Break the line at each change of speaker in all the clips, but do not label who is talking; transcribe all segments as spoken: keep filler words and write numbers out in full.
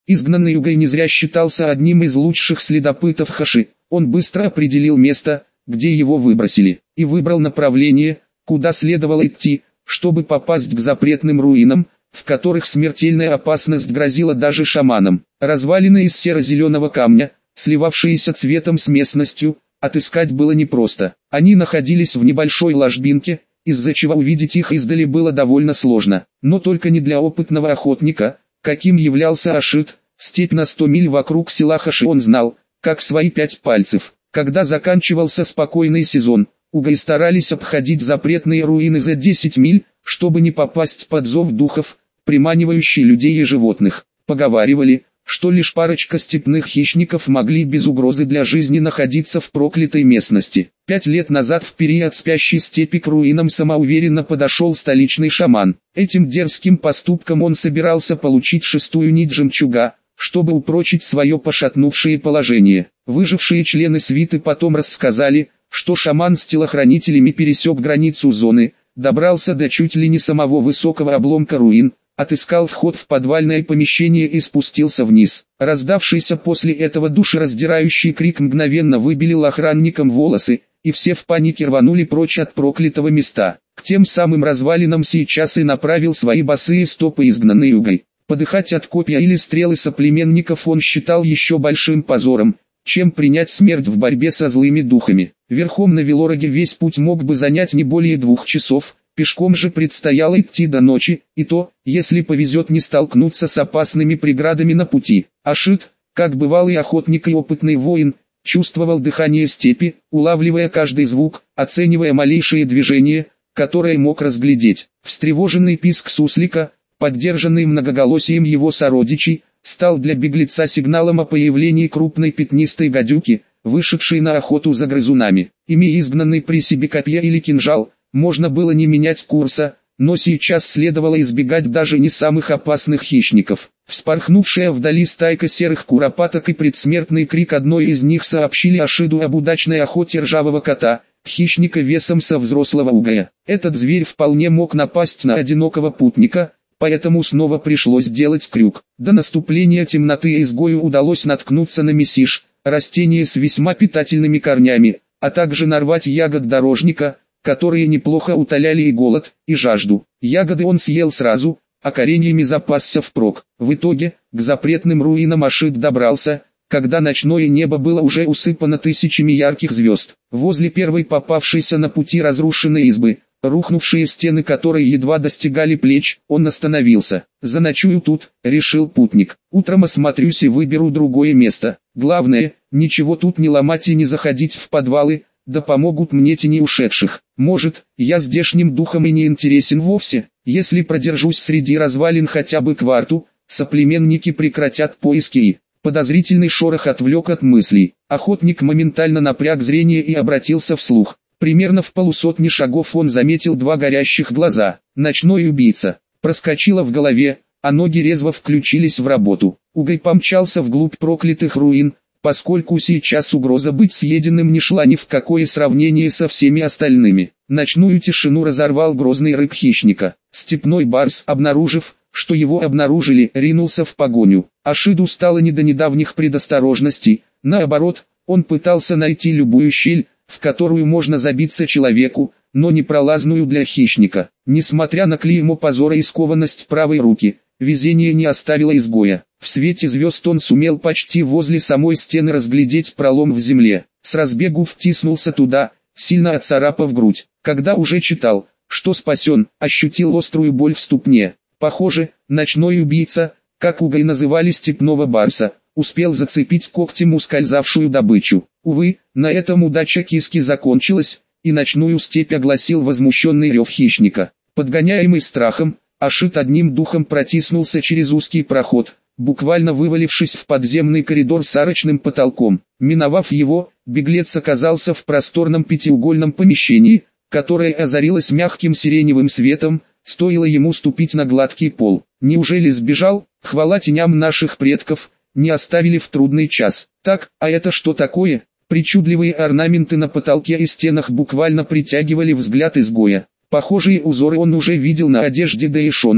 Изгнанный Угай не зря считался одним из лучших следопытов Хаши. Он быстро определил место, где его выбросили, и выбрал направление, куда следовало идти, чтобы попасть к запретным руинам, в которых смертельная опасность грозила даже шаманам. Развалины из серо-зеленого камня, сливавшиеся цветом с местностью, отыскать было непросто. Они находились в небольшой ложбинке, из-за чего увидеть их издали было довольно сложно, но только не для опытного охотника, каким являлся Ашит. Степь на сто миль вокруг села Хаши он знал, как свои пять пальцев. Когда заканчивался спокойный сезон, Угай старались обходить запретные руины за десять миль, чтобы не попасть под зов духов, приманивающий людей и животных. Поговаривали, что лишь парочка степных хищников могли без угрозы для жизни находиться в проклятой местности. Пять лет назад в период спящей степи к руинам самоуверенно подошел столичный шаман. Этим дерзким поступком он собирался получить шестую нить жемчуга, чтобы упрочить свое пошатнувшее положение. Выжившие члены свиты потом рассказали, что шаман с телохранителями пересек границу зоны, добрался до чуть ли не самого высокого обломка руин, отыскал вход в подвальное помещение и спустился вниз. Раздавшийся после этого душераздирающий крик мгновенно выбелил охранникам волосы, и все в панике рванули прочь от проклятого места. К тем самым развалинам сейчас и направил свои босые стопы изгнанный Угай. Подыхать от копья или стрелы соплеменников он считал еще большим позором, чем принять смерть в борьбе со злыми духами. Верхом на велороге весь путь мог бы занять не более двух часов, пешком же предстояло идти до ночи, и то, если повезет не столкнуться с опасными преградами на пути. Ашит, как бывалый охотник и опытный воин, чувствовал дыхание степи, улавливая каждый звук, оценивая малейшие движения, которые мог разглядеть. Встревоженный писк суслика, поддержанный многоголосием его сородичей, стал для беглеца сигналом о появлении крупной пятнистой гадюки, вышедшей на охоту за грызунами. Имея изгнанный при себе копье или кинжал, можно было не менять курса, но сейчас следовало избегать даже не самых опасных хищников. Вспорхнувшая вдали стайка серых куропаток и предсмертный крик одной из них сообщили Ашиду об удачной охоте ржавого кота, хищника весом со взрослого угая. Этот зверь вполне мог напасть на одинокого путника, поэтому снова пришлось делать крюк. До наступления темноты изгою удалось наткнуться на месиш, растение с весьма питательными корнями, а также нарвать ягод дорожника, которые неплохо утоляли и голод, и жажду. Ягоды он съел сразу, а кореньями запасся впрок. В итоге, к запретным руинам Ашид добрался, когда ночное небо было уже усыпано тысячами ярких звезд. Возле первой попавшейся на пути разрушенной избы, рухнувшие стены которой едва достигали плеч, он остановился. «Заночую тут», — решил путник. «Утром осмотрюсь и выберу другое место. Главное, ничего тут не ломать и не заходить в подвалы, да помогут мне тени ушедших. Может, я здешним духом и не интересен вовсе. Если продержусь среди развалин хотя бы кварту, соплеменники прекратят поиски и...» Подозрительный шорох отвлек от мыслей. Охотник моментально напряг зрение и обратился вслух. Примерно в полусотни шагов он заметил два горящих глаза. Ночной убийца. Проскочило в голове, а ноги резво включились в работу. Угай помчался вглубь проклятых руин, поскольку сейчас угроза быть съеденным не шла ни в какое сравнение со всеми остальными. Ночную тишину разорвал грозный рык хищника. Степной барс, обнаружив, что его обнаружили, ринулся в погоню. Ашиду стало не до недавних предосторожностей, наоборот, он пытался найти любую щель, в которую можно забиться человеку, но не пролазную для хищника. Несмотря на клеймо позора и скованность правой руки, везение не оставило изгоя. В свете звезд он сумел почти возле самой стены разглядеть пролом в земле. С разбегу втиснулся туда, сильно оцарапав грудь. Когда уже читал, что спасен, ощутил острую боль в ступне. Похоже, ночной убийца, как Угай называли степного барса, успел зацепить когтем ускользавшую добычу. Увы, на этом удача киски закончилась, и ночную степь огласил возмущенный рев хищника. Подгоняемый страхом, Ашит одним духом протиснулся через узкий проход, буквально вывалившись в подземный коридор с арочным потолком. Миновав его, беглец оказался в просторном пятиугольном помещении, которое озарилось мягким сиреневым светом, стоило ему ступить на гладкий пол. Неужели сбежал? Хвала теням наших предков, не оставили в трудный час. Так, а это что такое? Причудливые орнаменты на потолке и стенах буквально притягивали взгляд изгоя. Похожие узоры он уже видел на одежде Дэйшона,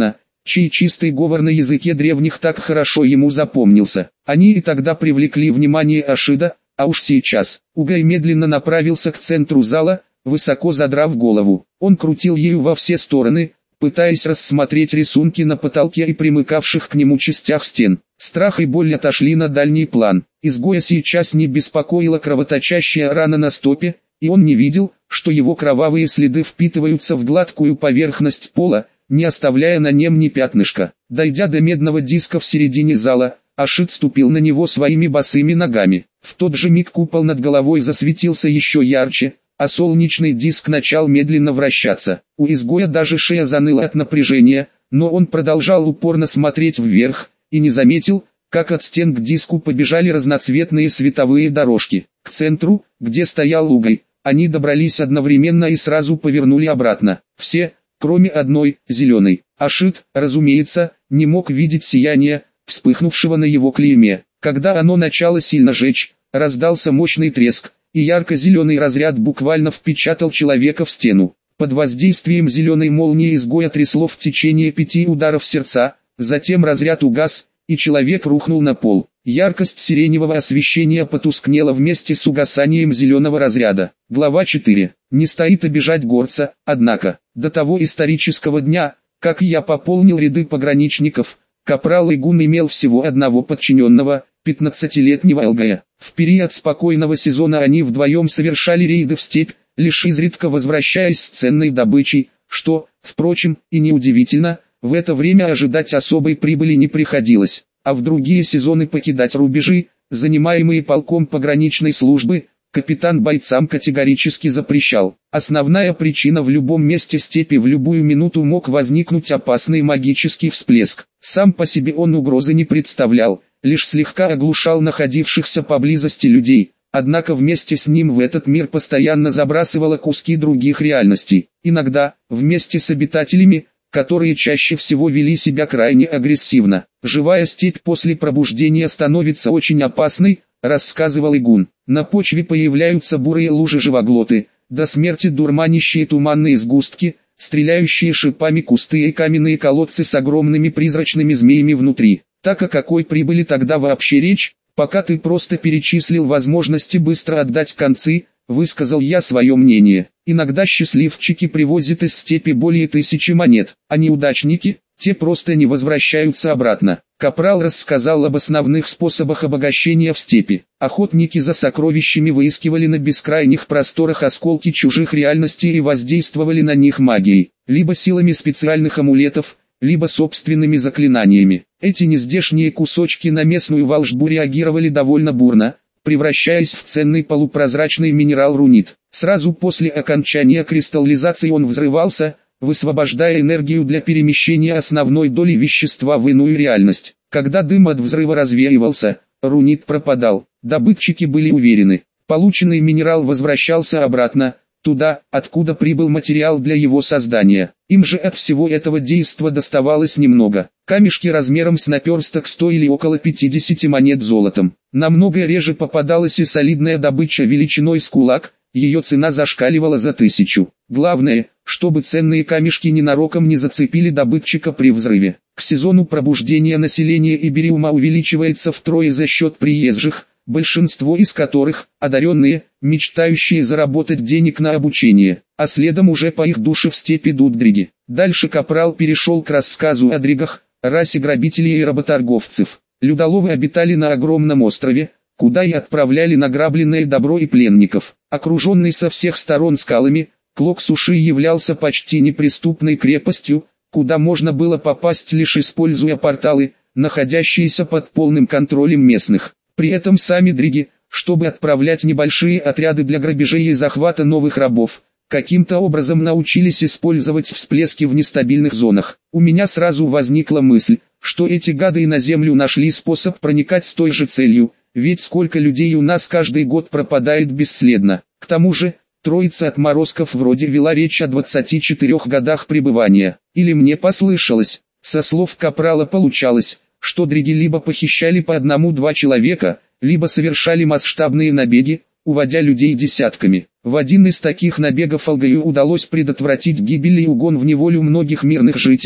чей чистый говор на языке древних так хорошо ему запомнился. Они и тогда привлекли внимание Ашида, а уж сейчас. Угай медленно направился к центру зала, высоко задрав голову. Он крутил ею во все стороны, пытаясь рассмотреть рисунки на потолке и примыкавших к нему частях стен. Страх и боль отошли на дальний план. Изгоя сейчас не беспокоила кровоточащая рана на стопе, и он не видел, что его кровавые следы впитываются в гладкую поверхность пола, не оставляя на нем ни пятнышка. Дойдя до медного диска в середине зала, Ашид ступил на него своими босыми ногами. В тот же миг купол над головой засветился еще ярче, а солнечный диск начал медленно вращаться. У изгоя даже шея заныла от напряжения, но он продолжал упорно смотреть вверх, и не заметил, как от стен к диску побежали разноцветные световые дорожки. К центру, где стоял Угай, они добрались одновременно и сразу повернули обратно. Все, кроме одной, зеленой. Ашид, разумеется, не мог видеть сияние, вспыхнувшего на его клейме. Когда оно начало сильно жечь, раздался мощный треск, и ярко-зеленый разряд буквально впечатал человека в стену. Под воздействием зеленой молнии изгоя трясло в течение пяти ударов сердца, затем разряд угас, и человек рухнул на пол. Яркость сиреневого освещения потускнела вместе с угасанием зеленого разряда. Глава четыре. Не стоит обижать горца, однако, до того исторического дня, как я пополнил ряды пограничников, капрал Игун имел всего одного подчиненного, пятнадцатилетнего Алгая. В период спокойного сезона они вдвоем совершали рейды в степь, лишь изредка возвращаясь с ценной добычей, что, впрочем, и неудивительно, в это время ожидать особой прибыли не приходилось, а в другие сезоны покидать рубежи, занимаемые полком пограничной службы, капитан бойцам категорически запрещал. Основная причина: в любом месте степи в любую минуту мог возникнуть опасный магический всплеск. Сам по себе он угрозы не представлял, лишь слегка оглушал находившихся поблизости людей, однако вместе с ним в этот мир постоянно забрасывало куски других реальностей. Иногда, вместе с обитателями, которые чаще всего вели себя крайне агрессивно. Живая степь после пробуждения становится очень опасной, рассказывал Игун. На почве появляются бурые лужи-живоглоты, до смерти дурманящие туманные сгустки, стреляющие шипами кусты и каменные колодцы с огромными призрачными змеями внутри. Так о какой прибыли тогда вообще речь, пока ты просто перечислил возможности быстро отдать концы, высказал я свое мнение. Иногда счастливчики привозят из степи более тысячи монет, а неудачники, те просто не возвращаются обратно. Капрал рассказал об основных способах обогащения в степи. Охотники за сокровищами выискивали на бескрайних просторах осколки чужих реальностей и воздействовали на них магией, либо силами специальных амулетов, либо собственными заклинаниями. Эти нездешние кусочки на местную волшбу реагировали довольно бурно, превращаясь в ценный полупрозрачный минерал рунит. Сразу после окончания кристаллизации он взрывался, высвобождая энергию для перемещения основной доли вещества в иную реальность. Когда дым от взрыва развеивался, рунит пропадал. Добытчики были уверены, полученный минерал возвращался обратно, туда, откуда прибыл материал для его создания. Им же от всего этого действа доставалось немного. Камешки размером с наперсток стоили около пятидесяти монет золотом. Намного реже попадалась и солидная добыча величиной с кулак, ее цена зашкаливала за тысячу. Главное, чтобы ценные камешки ненароком не зацепили добытчика при взрыве. К сезону пробуждения население Ибериума увеличивается втрое за счет приезжих, большинство из которых – одаренные, мечтающие заработать денег на обучение, а следом уже по их душе в степь идут дриги. Дальше капрал перешел к рассказу о дригах, расе грабителей и работорговцев. Людоловы обитали на огромном острове, куда и отправляли награбленное добро и пленников. Окруженный со всех сторон скалами, Клок Суши являлся почти неприступной крепостью, куда можно было попасть лишь используя порталы, находящиеся под полным контролем местных. При этом сами дриги, чтобы отправлять небольшие отряды для грабежей и захвата новых рабов, каким-то образом научились использовать всплески в нестабильных зонах. У меня сразу возникла мысль, что эти гады и на землю нашли способ проникать с той же целью, ведь сколько людей у нас каждый год пропадает бесследно. К тому же, троица отморозков вроде вела речь о двадцати четырёх годах пребывания. Или мне послышалось, со слов капрала получалось, что дриги либо похищали по одному-два человека, либо совершали масштабные набеги, уводя людей десятками. В один из таких набегов Алгаю удалось предотвратить гибель и угон в неволю многих мирных жителей,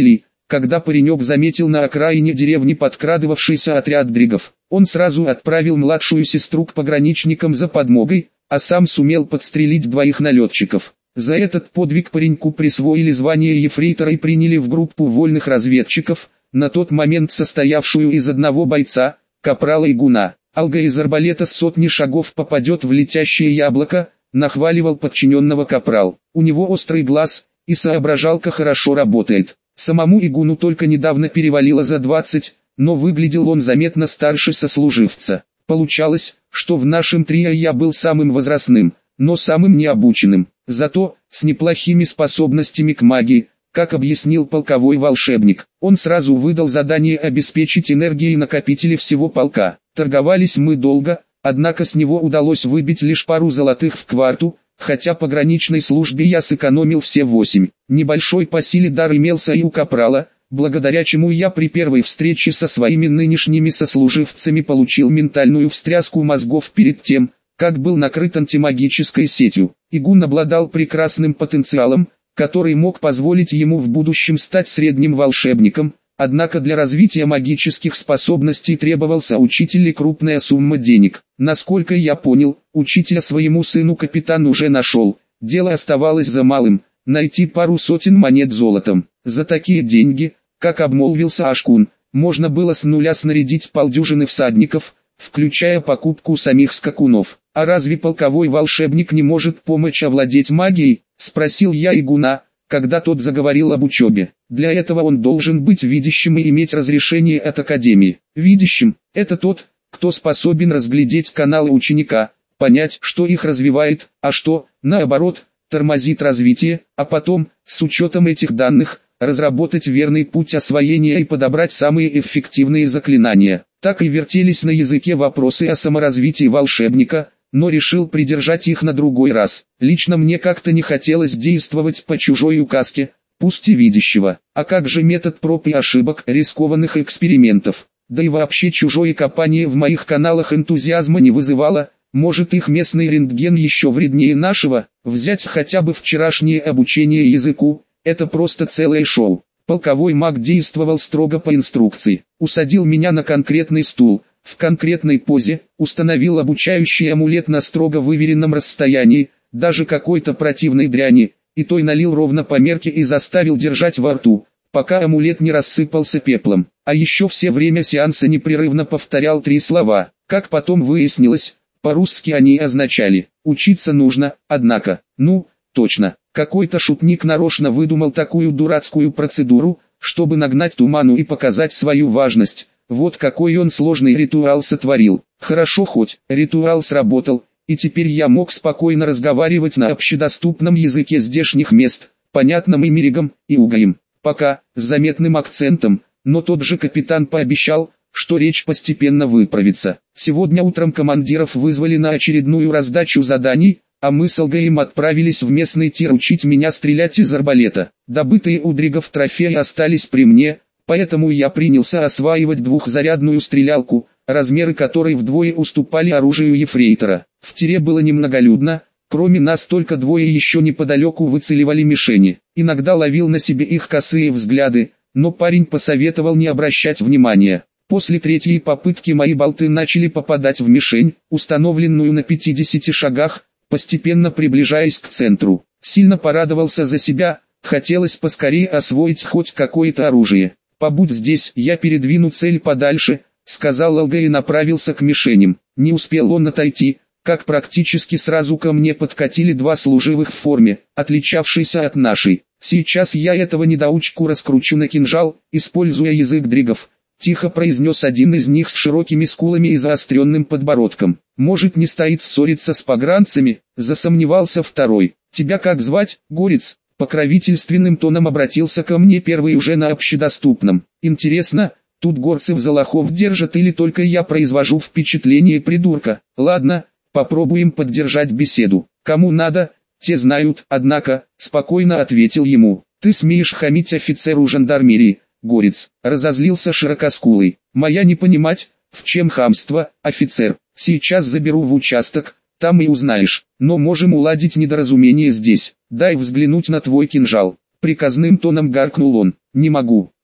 когда паренек заметил на окраине деревни подкрадывавшийся отряд дригов. Он сразу отправил младшую сестру к пограничникам за подмогой, а сам сумел подстрелить двоих налетчиков. За этот подвиг пареньку присвоили звание ефрейтора и приняли в группу вольных разведчиков, на тот момент состоявшую из одного бойца, капрала Игуна. Алга из арбалета с сотни шагов попадет в летящее яблоко, нахваливал подчиненного капрал. У него острый глаз, и соображалка хорошо работает. Самому Игуну только недавно перевалило за двадцать, но выглядел он заметно старше сослуживца. Получалось, что в нашем трио я был самым возрастным, но самым необученным, зато с неплохими способностями к магии, как объяснил полковой волшебник. Он сразу выдал задание обеспечить энергией накопители всего полка. Торговались мы долго, однако с него удалось выбить лишь пару золотых в кварту, хотя по граничной службе я сэкономил все восемь. Небольшой по силе дар имелся и у капрала, благодаря чему я при первой встрече со своими нынешними сослуживцами получил ментальную встряску мозгов перед тем, как был накрыт антимагической сетью. Игун обладал прекрасным потенциалом, который мог позволить ему в будущем стать средним волшебником, однако для развития магических способностей требовался учитель и крупная сумма денег. Насколько я понял, учителя своему сыну капитан уже нашел, дело оставалось за малым – найти пару сотен монет золотом. За такие деньги, как обмолвился Ашкун, можно было с нуля снарядить полдюжины всадников, включая покупку самих скакунов. «А разве полковой волшебник не может помочь овладеть магией?» – спросил я Игуна, когда тот заговорил об учебе. «Для этого он должен быть видящим и иметь разрешение от Академии». «Видящим – это тот, кто способен разглядеть каналы ученика, понять, что их развивает, а что, наоборот, тормозит развитие, а потом, с учетом этих данных, разработать верный путь освоения и подобрать самые эффективные заклинания». Так и вертелись на языке вопросы о саморазвитии волшебника, но решил придержать их на другой раз. Лично мне как-то не хотелось действовать по чужой указке, пусть и видящего. А как же метод проб и ошибок, рискованных экспериментов? Да и вообще чужое копание в моих каналах энтузиазма не вызывало. Может, их местный рентген еще вреднее нашего? Взять хотя бы вчерашнее обучение языку, это просто целое шоу. Полковой маг действовал строго по инструкции. Усадил меня на конкретный стул, в конкретной позе, установил обучающий амулет на строго выверенном расстоянии, даже какой-то противной дряни, и той налил ровно по мерке и заставил держать во рту, пока амулет не рассыпался пеплом. А еще все время сеанса непрерывно повторял три слова. Как потом выяснилось, по-русски они означали «учиться нужно», однако, ну, точно, какой-то шутник нарочно выдумал такую дурацкую процедуру, чтобы нагнать туману и показать свою важность. Вот какой он сложный ритуал сотворил. Хорошо хоть ритуал сработал, и теперь я мог спокойно разговаривать на общедоступном языке здешних мест, понятном и миригом, и угаем. Пока, с заметным акцентом, но тот же капитан пообещал, что речь постепенно выправится. Сегодня утром командиров вызвали на очередную раздачу заданий, а мы с Алгаем отправились в местный тир учить меня стрелять из арбалета. Добытые у дригов трофеи остались при мне, поэтому я принялся осваивать двухзарядную стрелялку, размеры которой вдвое уступали оружию ефрейтора. В тире было немноголюдно, кроме нас только двое еще неподалеку выцеливали мишени. Иногда ловил на себе их косые взгляды, но парень посоветовал не обращать внимания. После третьей попытки мои болты начали попадать в мишень, установленную на пятидесяти шагах, постепенно приближаясь к центру. Сильно порадовался за себя, хотелось поскорее освоить хоть какое-то оружие. «Побудь здесь, я передвину цель подальше», — сказал Алга и направился к мишеням. Не успел он отойти, как практически сразу ко мне подкатили два служивых в форме, отличавшиеся от нашей. «Сейчас я этого недоучку раскручу на кинжал, используя язык дригов», — тихо произнес один из них с широкими скулами и заостренным подбородком. «Может, не стоит ссориться с погранцами?» — засомневался второй. «Тебя как звать, горец?» Покровительственным тоном обратился ко мне первый уже на общедоступном. «Интересно, тут горцев за лохов держат или только я произвожу впечатление придурка? Ладно, попробуем поддержать беседу. Кому надо, те знают». «Однако», — спокойно ответил ему, — «ты смеешь хамить офицеру жандармерии, горец?» — разозлился широкоскулый. «Моя не понимать, в чем хамство, офицер. Сейчас заберу в участок, там и узнаешь. Но можем уладить недоразумение здесь. Дай взглянуть на твой кинжал». Приказным тоном гаркнул он. «Не могу».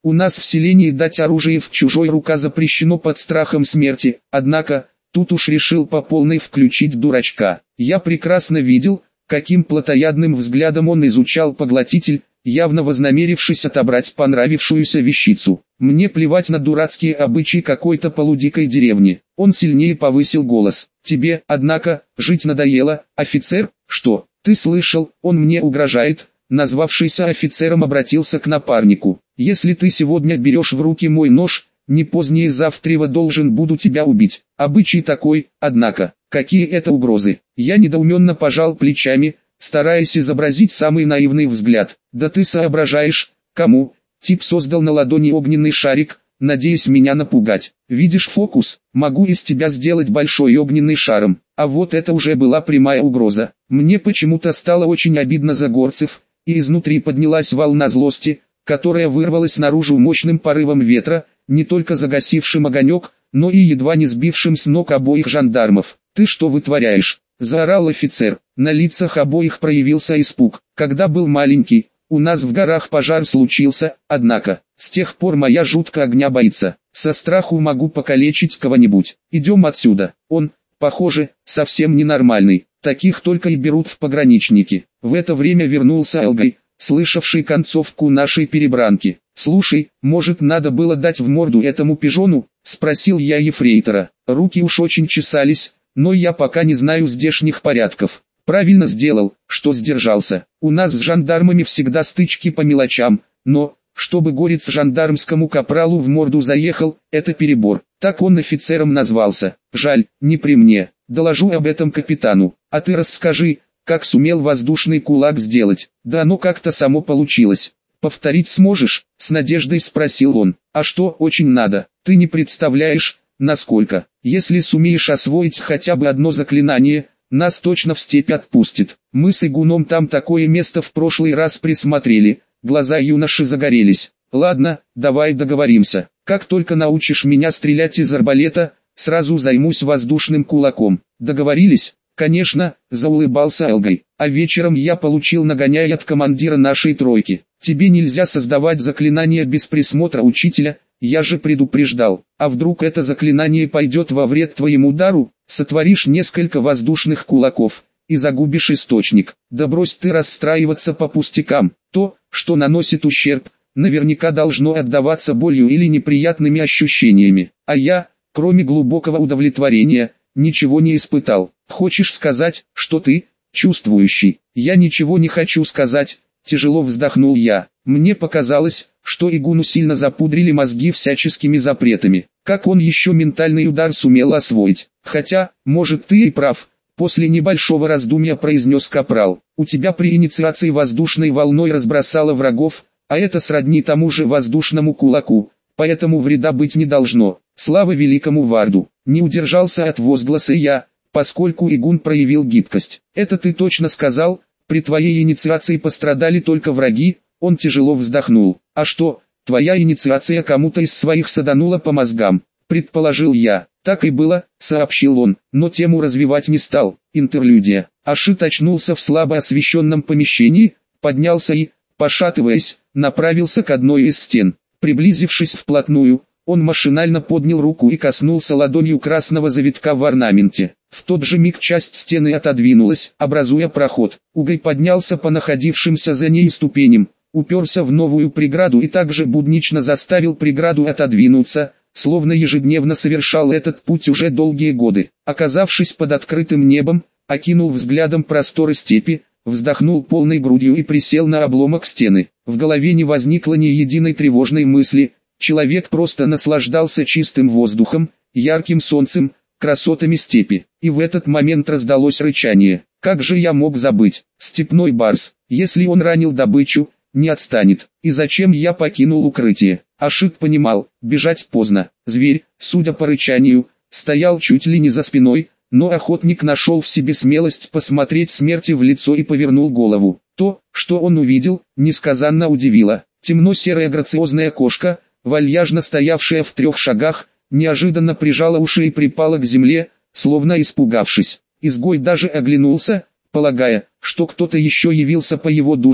У нас в селении дать оружие в чужой рука запрещено под страхом смерти, однако, тут уж решил по полной включить дурачка. Я прекрасно видел, каким плотоядным взглядом он изучал поглотитель, явно вознамерившись отобрать понравившуюся вещицу. Мне плевать на дурацкие обычаи какой-то полудикой деревни. Он сильнее повысил голос. Тебе, однако, жить надоело, офицер? Что, ты слышал, он мне угрожает? Назвавшийся офицером обратился к напарнику. Если ты сегодня берешь в руки мой нож, не позднее завтра должен буду тебя убить. Обычай такой, однако, какие это угрозы? Я недоуменно пожал плечами, стараясь изобразить самый наивный взгляд. Да ты соображаешь, кому? Тип создал на ладони огненный шарик, надеясь меня напугать. Видишь фокус? Могу из тебя сделать большой огненный шаром. А вот это уже была прямая угроза. Мне почему-то стало очень обидно за горцев, и изнутри поднялась волна злости, которая вырвалась наружу мощным порывом ветра, не только загасившим огонек, но и едва не сбившим с ног обоих жандармов. «Ты что вытворяешь?» – заорал офицер. На лицах обоих проявился испуг. «Когда был маленький, у нас в горах пожар случился, однако, с тех пор моя жутко огня боится. Со страху могу покалечить кого-нибудь. Идем отсюда». Он, похоже, совсем ненормальный. Таких только и берут в пограничники. В это время вернулся Элгай, слышавший концовку нашей перебранки. «Слушай, может надо было дать в морду этому пижону?» – спросил я ефрейтора. Руки уж очень чесались, но я пока не знаю здешних порядков. Правильно сделал, что сдержался. У нас с жандармами всегда стычки по мелочам, но, чтобы горец жандармскому капралу в морду заехал, это перебор. Так он офицером назвался. Жаль, не при мне. Доложу об этом капитану. А ты расскажи, как сумел воздушный кулак сделать. Да оно как-то само получилось. Повторить сможешь? С надеждой спросил он. А что, очень надо. Ты не представляешь, насколько. Если сумеешь освоить хотя бы одно заклинание, нас точно в степь отпустит. Мы с Игуном там такое место в прошлый раз присмотрели. Глаза юноши загорелись. Ладно, давай договоримся. Как только научишь меня стрелять из арбалета, сразу займусь воздушным кулаком. Договорились? Конечно, заулыбался Элгай. А вечером я получил нагоняй от командира нашей тройки. Тебе нельзя создавать заклинания без присмотра учителя, я же предупреждал. А вдруг это заклинание пойдет во вред твоему дару? Сотворишь несколько воздушных кулаков и загубишь источник. Да брось ты расстраиваться по пустякам. То, что наносит ущерб, наверняка должно отдаваться болью или неприятными ощущениями. А я, кроме глубокого удовлетворения, ничего не испытал. Хочешь сказать, что ты, чувствующий? Я ничего не хочу сказать, тяжело вздохнул я. Мне показалось, что Игуну сильно запудрили мозги всяческими запретами. Как он еще ментальный удар сумел освоить? Хотя, может ты и прав, после небольшого раздумья произнес капрал. У тебя при инициации воздушной волной разбросало врагов, а это сродни тому же воздушному кулаку, поэтому вреда быть не должно. Слава великому Варду! Не удержался от возгласа я, поскольку Игун проявил гибкость. Это ты точно сказал, при твоей инициации пострадали только враги. Он тяжело вздохнул. А что, твоя инициация кому-то из своих саданула по мозгам? Предположил я. Так и было, сообщил он, но тему развивать не стал. Интерлюдия. Ашит очнулся в слабо освещенном помещении, поднялся и, пошатываясь, направился к одной из стен. Приблизившись вплотную, он машинально поднял руку и коснулся ладонью красного завитка в орнаменте. В тот же миг часть стены отодвинулась, образуя проход. Угай поднялся по находившимся за ней ступеням, уперся в новую преграду и также буднично заставил преграду отодвинуться, словно ежедневно совершал этот путь уже долгие годы. Оказавшись под открытым небом, окинул взглядом просторы степи, вздохнул полной грудью и присел на обломок стены. В голове не возникло ни единой тревожной мысли. Человек просто наслаждался чистым воздухом, ярким солнцем, красотами степи. И в этот момент раздалось рычание. Как же я мог забыть? Степной барс, если он ранил добычу, не отстанет. И зачем я покинул укрытие? Ашит понимал, бежать поздно. Зверь, судя по рычанию, стоял чуть ли не за спиной, но охотник нашел в себе смелость посмотреть смерти в лицо и повернул голову. То, что он увидел, несказанно удивило. Темно-серая грациозная кошка, вальяжно стоявшая в трех шагах, неожиданно прижала уши и припала к земле, словно испугавшись. Изгой даже оглянулся, полагая, что кто-то еще явился по его душу,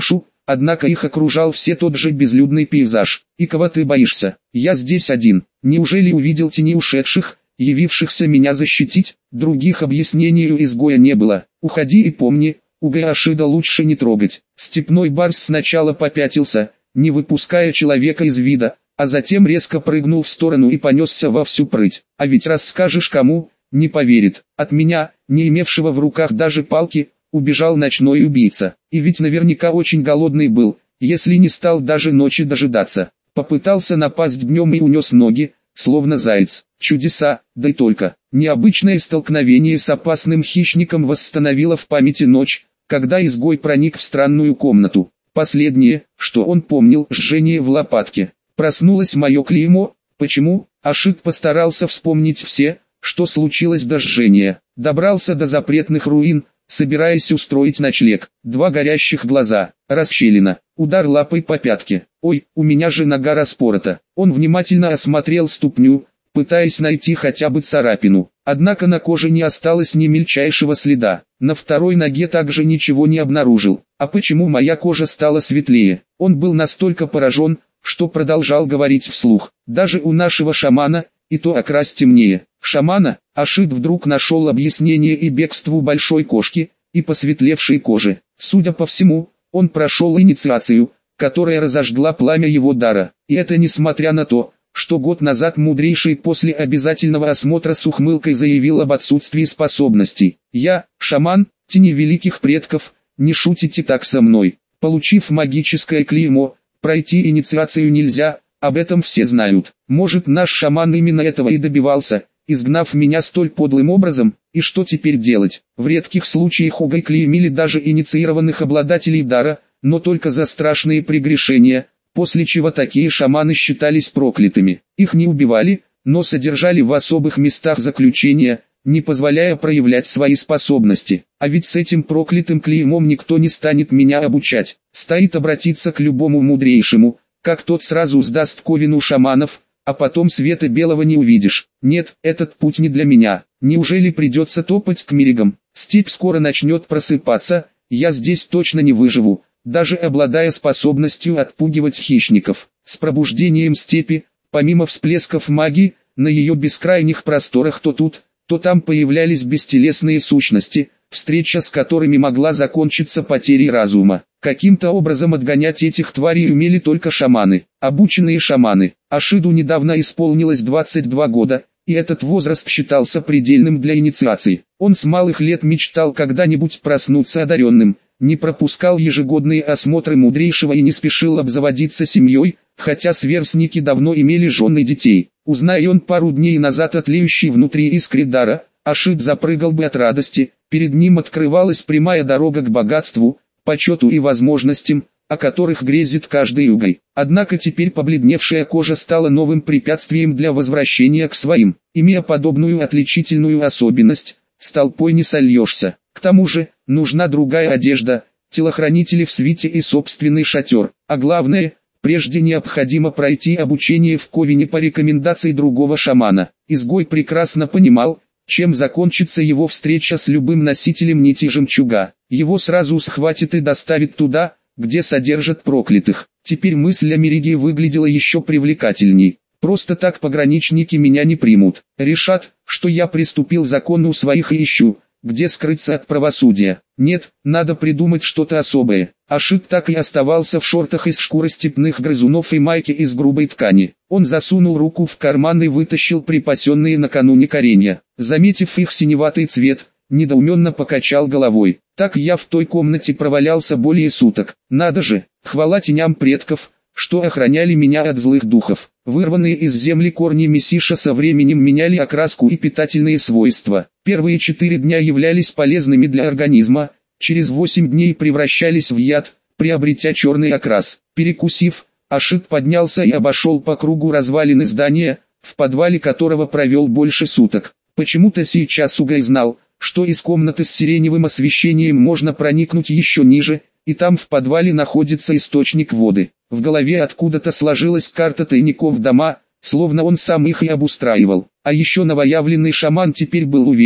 однако их окружал все тот же безлюдный пейзаж. И кого ты боишься? Я здесь один. Неужели увидел тени ушедших, явившихся меня защитить? Других объяснений у изгоя не было. Уходи и помни, Угая Ашида лучше не трогать. Степной барс сначала попятился, не выпуская человека из вида, а затем резко прыгнул в сторону и понесся во всю прыть. А ведь расскажешь кому, не поверит. От меня, не имевшего в руках даже палки, убежал ночной убийца. И ведь наверняка очень голодный был, если не стал даже ночи дожидаться. Попытался напасть днем и унес ноги, словно заяц. Чудеса, да и только. Необычное столкновение с опасным хищником восстановило в памяти ночь, когда изгой проник в странную комнату. Последнее, что он помнил, жжение в лопатке. Проснулось мое клеймо. Почему? Ашид постарался вспомнить все, что случилось до жжения. Добрался до запретных руин, собираясь устроить ночлег. Два горящих глаза, расщелина, удар лапой по пятке. Ой, у меня же нога распорота. Он внимательно осмотрел ступню, пытаясь найти хотя бы царапину. Однако на коже не осталось ни мельчайшего следа. На второй ноге также ничего не обнаружил. А почему моя кожа стала светлее? Он был настолько поражен, что продолжал говорить вслух. Даже у нашего шамана, и то окрас темнее. Шамана, Ашид вдруг нашел объяснение и бегству большой кошки, и посветлевшей кожи. Судя по всему, он прошел инициацию, которая разожгла пламя его дара. И это несмотря на то, что год назад мудрейший после обязательного осмотра с ухмылкой заявил об отсутствии способностей. Я, шаман, тени великих предков, не шутите так со мной. Получив магическое клеймо, пройти инициацию нельзя, об этом все знают. Может, наш шаман именно этого и добивался, изгнав меня столь подлым образом, и что теперь делать? В редких случаях Угай клеймили даже инициированных обладателей дара, но только за страшные прегрешения, после чего такие шаманы считались проклятыми. Их не убивали, но содержали в особых местах заключения, не позволяя проявлять свои способности. А ведь с этим проклятым клеймом никто не станет меня обучать. Стоит обратиться к любому мудрейшему, как тот сразу сдаст ковину шаманов, а потом света белого не увидишь. Нет, этот путь не для меня. Неужели придется топать к миригам? Степь скоро начнет просыпаться, я здесь точно не выживу, даже обладая способностью отпугивать хищников. С пробуждением степи, помимо всплесков магии, на ее бескрайних просторах то тут, то там появлялись бестелесные сущности, встреча с которыми могла закончиться потерей разума. Каким-то образом отгонять этих тварей умели только шаманы, обученные шаманы. Ашиду недавно исполнилось двадцать два года, и этот возраст считался предельным для инициации. Он с малых лет мечтал когда-нибудь проснуться одаренным, не пропускал ежегодные осмотры мудрейшего и не спешил обзаводиться семьей, хотя сверстники давно имели жен и детей. Узная он пару дней назад о тлеющей внутри искре дара, Ашид запрыгал бы от радости, перед ним открывалась прямая дорога к богатству, почету и возможностям, о которых грезит каждый югай. Однако теперь побледневшая кожа стала новым препятствием для возвращения к своим. Имея подобную отличительную особенность, с толпой не сольешься. К тому же, нужна другая одежда, телохранители в свите и собственный шатер. А главное, прежде необходимо пройти обучение в ковине по рекомендации другого шамана. Изгой прекрасно понимал, чем закончится его встреча с любым носителем нити жемчуга. Его сразу схватит и доставит туда, где содержат проклятых. Теперь мысль о Мериге выглядела еще привлекательней. Просто так пограничники меня не примут. Решат, что я приступил закону своих и ищу, где скрыться от правосудия. Нет, надо придумать что-то особое. Ашид так и оставался в шортах из шкуры степных грызунов и майке из грубой ткани. Он засунул руку в карман и вытащил припасенные накануне коренья. Заметив их синеватый цвет, недоуменно покачал головой. Так я в той комнате провалялся более суток. Надо же, хвала теням предков, что охраняли меня от злых духов. Вырванные из земли корни месиша со временем меняли окраску и питательные свойства. Первые четыре дня являлись полезными для организма, через восемь дней превращались в яд, приобретя черный окрас. Перекусив, Ашид поднялся и обошел по кругу развалины здания, в подвале которого провел больше суток. Почему-то сейчас Угай знал, что из комнаты с сиреневым освещением можно проникнуть еще ниже, и там в подвале находится источник воды. В голове откуда-то сложилась карта тайников дома, словно он сам их и обустраивал. А еще новоявленный шаман теперь был уверен,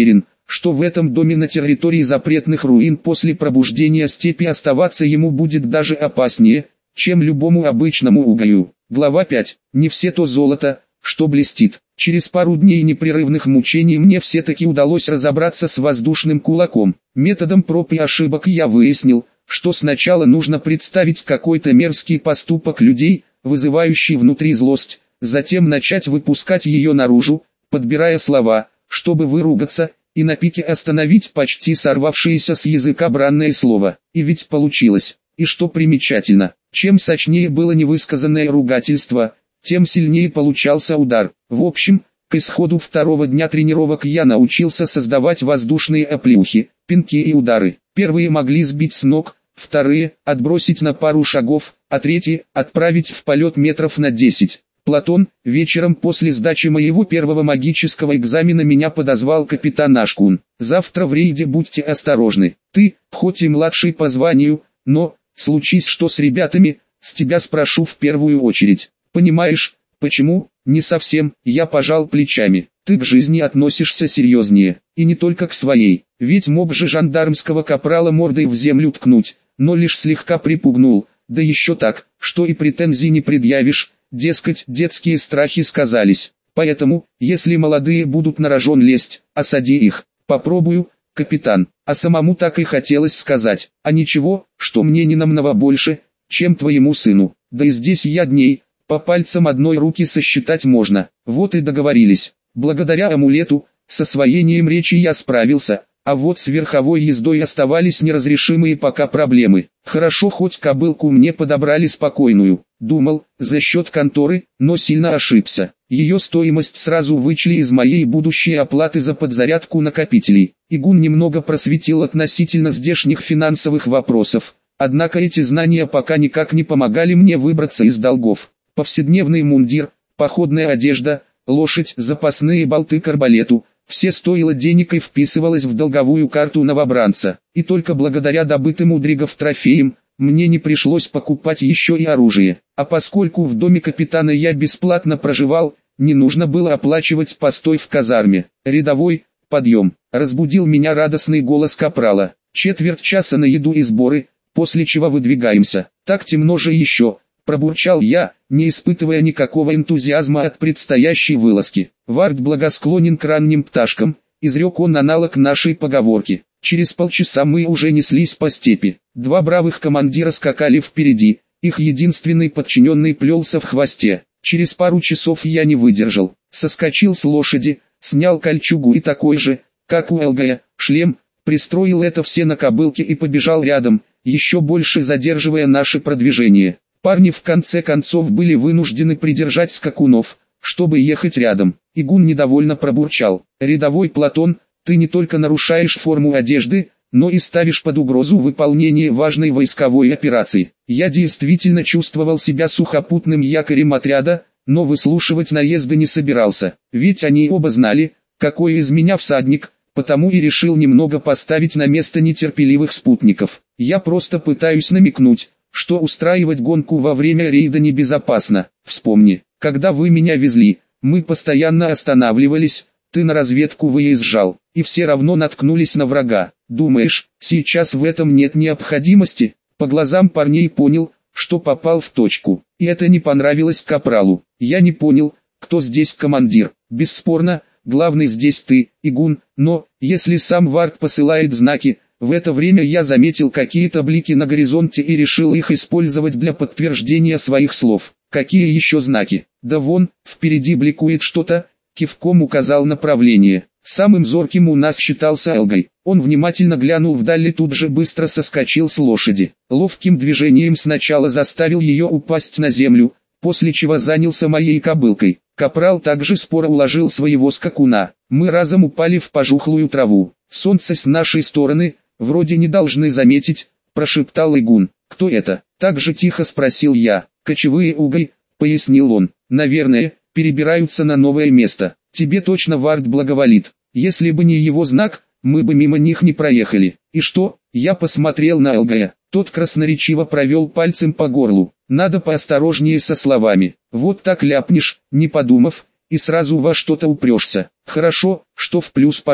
что в этом доме на территории запретных руин после пробуждения степи оставаться ему будет даже опаснее, чем любому обычному угою. Глава пять. Не все то золото, что блестит. Через пару дней непрерывных мучений мне все-таки удалось разобраться с воздушным кулаком. Методом проб и ошибок я выяснил, что сначала нужно представить какой-то мерзкий поступок людей, вызывающий внутри злость, затем начать выпускать ее наружу, подбирая слова, чтобы выругаться, и на пике остановить почти сорвавшееся с языка бранное слово. И ведь получилось. И что примечательно, чем сочнее было невысказанное ругательство, тем сильнее получался удар. В общем, к исходу второго дня тренировок я научился создавать воздушные оплеухи, пинки и удары. Первые могли сбить с ног, вторые – отбросить на пару шагов, а третьи – отправить в полет метров на десять. Платон, вечером после сдачи моего первого магического экзамена меня подозвал капитан Ашкун. «Завтра в рейде будьте осторожны. Ты, хоть и младший по званию, но, случись что с ребятами, с тебя спрошу в первую очередь. Понимаешь, почему?» «Не совсем», я пожал плечами. «Ты к жизни относишься серьезнее, и не только к своей. Ведь мог же жандармского капрала мордой в землю ткнуть, но лишь слегка припугнул, да еще так, что и претензий не предъявишь. Дескать, детские страхи сказались. Поэтому, если молодые будут на рожон лезть, осади их. Попробую, капитан». А самому так и хотелось сказать: «А ничего, что мне не намного больше, чем твоему сыну. Да и здесь я дней, по пальцам одной руки сосчитать можно». Вот и договорились. Благодаря амулету, с освоением речи я справился, а вот с верховой ездой оставались неразрешимые пока проблемы. Хорошо хоть кобылку мне подобрали спокойную. Думал, за счет конторы, но сильно ошибся. Ее стоимость сразу вычли из моей будущей оплаты за подзарядку накопителей. Игун немного просветил относительно здешних финансовых вопросов, однако эти знания пока никак не помогали мне выбраться из долгов. Повседневный мундир, походная одежда, лошадь, запасные болты к арбалету – все стоило денег и вписывалось в долговую карту новобранца. И только благодаря добытым у дригов трофеям, мне не пришлось покупать еще и оружие. А поскольку в доме капитана я бесплатно проживал, не нужно было оплачивать постой в казарме. «Рядовой, подъем!» — разбудил меня радостный голос капрала. «Четверть часа на еду и сборы, после чего выдвигаемся». «Так темно же еще», — пробурчал я, не испытывая никакого энтузиазма от предстоящей вылазки. «Вард благосклонен к ранним пташкам», — изрек он аналог нашей поговорки. Через полчаса мы уже неслись по степи. Два бравых командира скакали впереди, их единственный подчиненный плелся в хвосте. Через пару часов я не выдержал, соскочил с лошади, снял кольчугу и такой же, как у Элгая, шлем, пристроил это все на кобылке и побежал рядом, еще больше задерживая наше продвижение. Парни в конце концов были вынуждены придержать скакунов, чтобы ехать рядом. Игун недовольно пробурчал: «Рядовой Платон, ты не только нарушаешь форму одежды, но и ставишь под угрозу выполнение важной войсковой операции». Я действительно чувствовал себя сухопутным якорем отряда, но выслушивать наезды не собирался, ведь они оба знали, какой из меня всадник, потому и решил немного поставить на место нетерпеливых спутников. Я просто пытаюсь намекнуть, что устраивать гонку во время рейда небезопасно. Вспомни, когда вы меня везли, мы постоянно останавливались, ты на разведку выезжал, и все равно наткнулись на врага. Думаешь, сейчас в этом нет необходимости? По глазам парней понял, что попал в точку, и это не понравилось капралу. Я не понял, кто здесь командир. Бесспорно, главный здесь ты, Игун, но, если сам Вард посылает знаки, в это время я заметил какие-то блики на горизонте и решил их использовать для подтверждения своих слов. Какие еще знаки? Да вон, впереди бликует что-то, кивком указал направление. Самым зорким у нас считался Элгай. Он внимательно глянул вдаль и тут же быстро соскочил с лошади. Ловким движением сначала заставил ее упасть на землю, после чего занялся моей кобылкой. Капрал также споро уложил своего скакуна. Мы разом упали в пожухлую траву. Солнце с нашей стороны, вроде не должны заметить, прошептал Игун. «Кто это?» — так же тихо спросил я. «Кочевые угой», — пояснил он. «Наверное, перебираются на новое место. Тебе точно Вард благоволит. Если бы не его знак, мы бы мимо них не проехали». «И что?» — я посмотрел на Элгая. Тот красноречиво провел пальцем по горлу. «Надо поосторожнее со словами. Вот так ляпнешь, не подумав, и сразу во что-то упрешься. Хорошо, что в плюс пошло.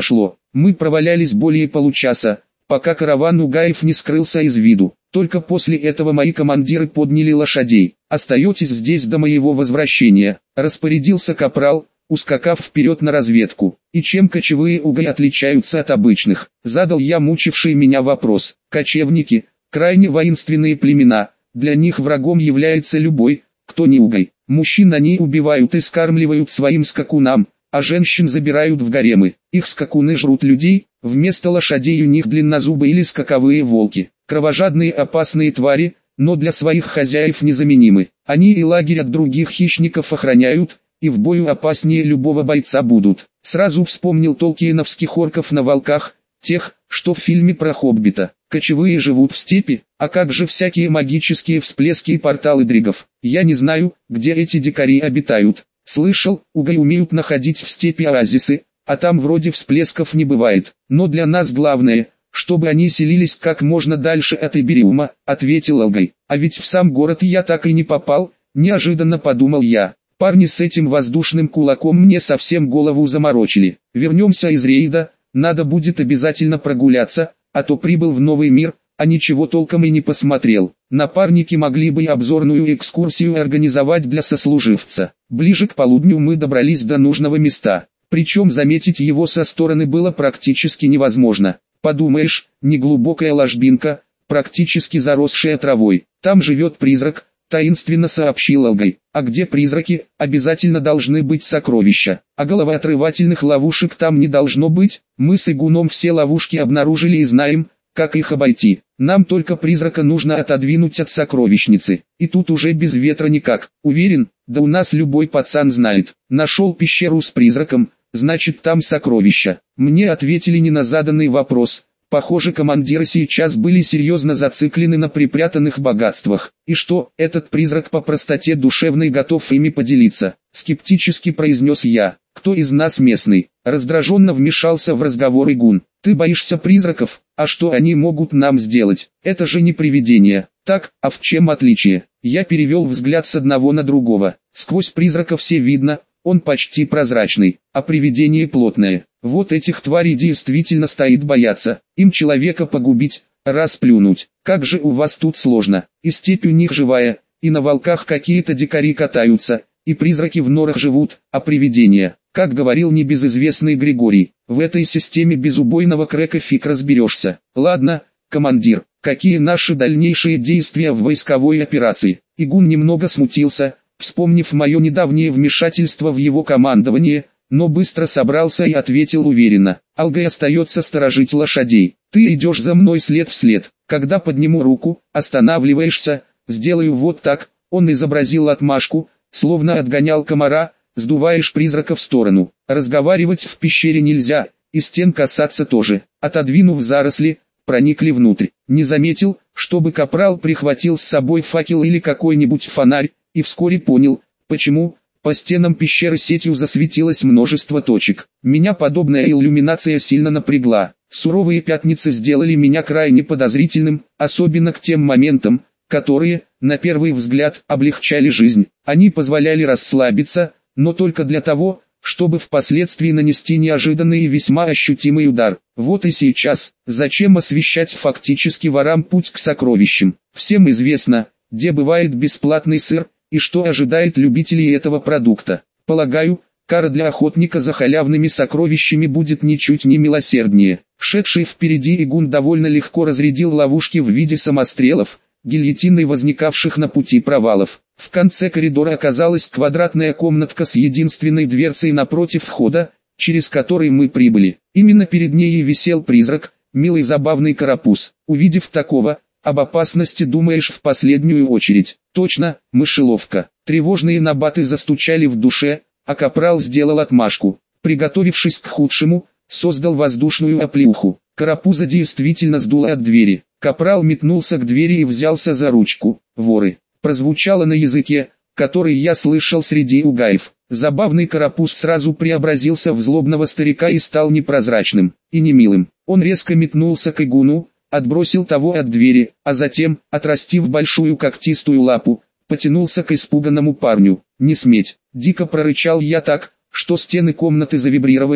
Мы провалялись более получаса, пока караван угаев не скрылся из виду. Только после этого мои командиры подняли лошадей. «Остаетесь здесь до моего возвращения», — распорядился капрал, ускакав вперед на разведку. «И чем кочевые угаи отличаются от обычных?» — задал я мучивший меня вопрос. «Кочевники — крайне воинственные племена, для них врагом является любой, кто не угай. Мужчин они убивают и скармливают своим скакунам, а женщин забирают в гаремы. Их скакуны жрут людей, вместо лошадей у них длиннозубые или скаковые волки. Кровожадные опасные твари, но для своих хозяев незаменимы. Они и лагерь от других хищников охраняют, и в бою опаснее любого бойца будут». Сразу вспомнил толкиеновских орков на волках, тех, что в фильме про Хоббита. Кочевые живут в степи, а как же всякие магические всплески и порталы дригов? Я не знаю, где эти дикари обитают. Слышал, угаи умеют находить в степи оазисы, а там вроде всплесков не бывает. Но для нас главное, чтобы они селились как можно дальше от Ибериума, ответил Алгай. А ведь в сам город я так и не попал, неожиданно подумал я. Парни с этим воздушным кулаком мне совсем голову заморочили. Вернемся из рейда, надо будет обязательно прогуляться, а то прибыл в новый мир, а ничего толком и не посмотрел. Напарники могли бы и обзорную экскурсию организовать для сослуживца. Ближе к полудню мы добрались до нужного места, причем заметить его со стороны было практически невозможно. Подумаешь, неглубокая ложбинка, практически заросшая травой. Там живет призрак, таинственно сообщил Алгай. А где призраки, обязательно должны быть сокровища. А головоотрывательных ловушек там не должно быть. Мы с Игуном все ловушки обнаружили и знаем, как их обойти. Нам только призрака нужно отодвинуть от сокровищницы. И тут уже без ветра никак. Уверен, да у нас любой пацан знает. Нашел пещеру с призраком, значит там сокровища. Мне ответили не на заданный вопрос. Похоже, командиры сейчас были серьезно зациклены на припрятанных богатствах. И что, этот призрак по простоте душевной готов ими поделиться? Скептически произнес я. Кто из нас местный? Раздраженно вмешался в разговор Игун. Ты боишься призраков? А что они могут нам сделать? Это же не привидение. Так, а в чем отличие? Я перевел взгляд с одного на другого. Сквозь призрака все видно, он почти прозрачный, а привидение плотное. Вот этих тварей действительно стоит бояться. Им человека погубить, расплюнуть. Как же у вас тут сложно. И степь у них живая, и на волках какие-то дикари катаются, и призраки в норах живут, а привидения, как говорил небезызвестный Григорий, в этой системе без убойного крека фиг разберешься. Ладно, командир, какие наши дальнейшие действия в войсковой операции? Игун немного смутился, вспомнив мое недавнее вмешательство в его командование, но быстро собрался и ответил уверенно. Алгай остается сторожить лошадей. Ты идешь за мной след в след. Когда подниму руку, останавливаешься, сделаю вот так. Он изобразил отмашку, словно отгонял комара, сдуваешь призрака в сторону. Разговаривать в пещере нельзя, и стен касаться тоже. Отодвинув заросли, проникли внутрь. Не заметил, чтобы капрал прихватил с собой факел или какой-нибудь фонарь, и вскоре понял, почему. По стенам пещеры сетью засветилось множество точек. Меня подобная иллюминация сильно напрягла. Суровые пятницы сделали меня крайне подозрительным, особенно к тем моментам, которые, на первый взгляд, облегчали жизнь. Они позволяли расслабиться, но только для того, чтобы впоследствии нанести неожиданный и весьма ощутимый удар. Вот и сейчас, зачем освещать фактически ворам путь к сокровищам? Всем известно, где бывает бесплатный сыр, и что ожидает любителей этого продукта. Полагаю, кара для охотника за халявными сокровищами будет ничуть не милосерднее. Шедший впереди Игун довольно легко разрядил ловушки в виде самострелов, гильотиной возникавших на пути провалов. В конце коридора оказалась квадратная комнатка с единственной дверцей напротив входа, через который мы прибыли. Именно перед ней и висел призрак, милый забавный карапуз. Увидев такого, об опасности думаешь в последнюю очередь. Точно, мышеловка. Тревожные набаты застучали в душе, а капрал сделал отмашку. Приготовившись к худшему, создал воздушную оплеуху. Карапуза действительно сдуло от двери. Капрал метнулся к двери и взялся за ручку. Воры. Прозвучало на языке, который я слышал среди угаев. Забавный карапуз сразу преобразился в злобного старика и стал непрозрачным и немилым. Он резко метнулся к Игуну, отбросил того от двери, а затем, отрастив большую когтистую лапу, потянулся к испуганному парню. «Не сметь!» — дико прорычал я так, что стены комнаты завибрировали,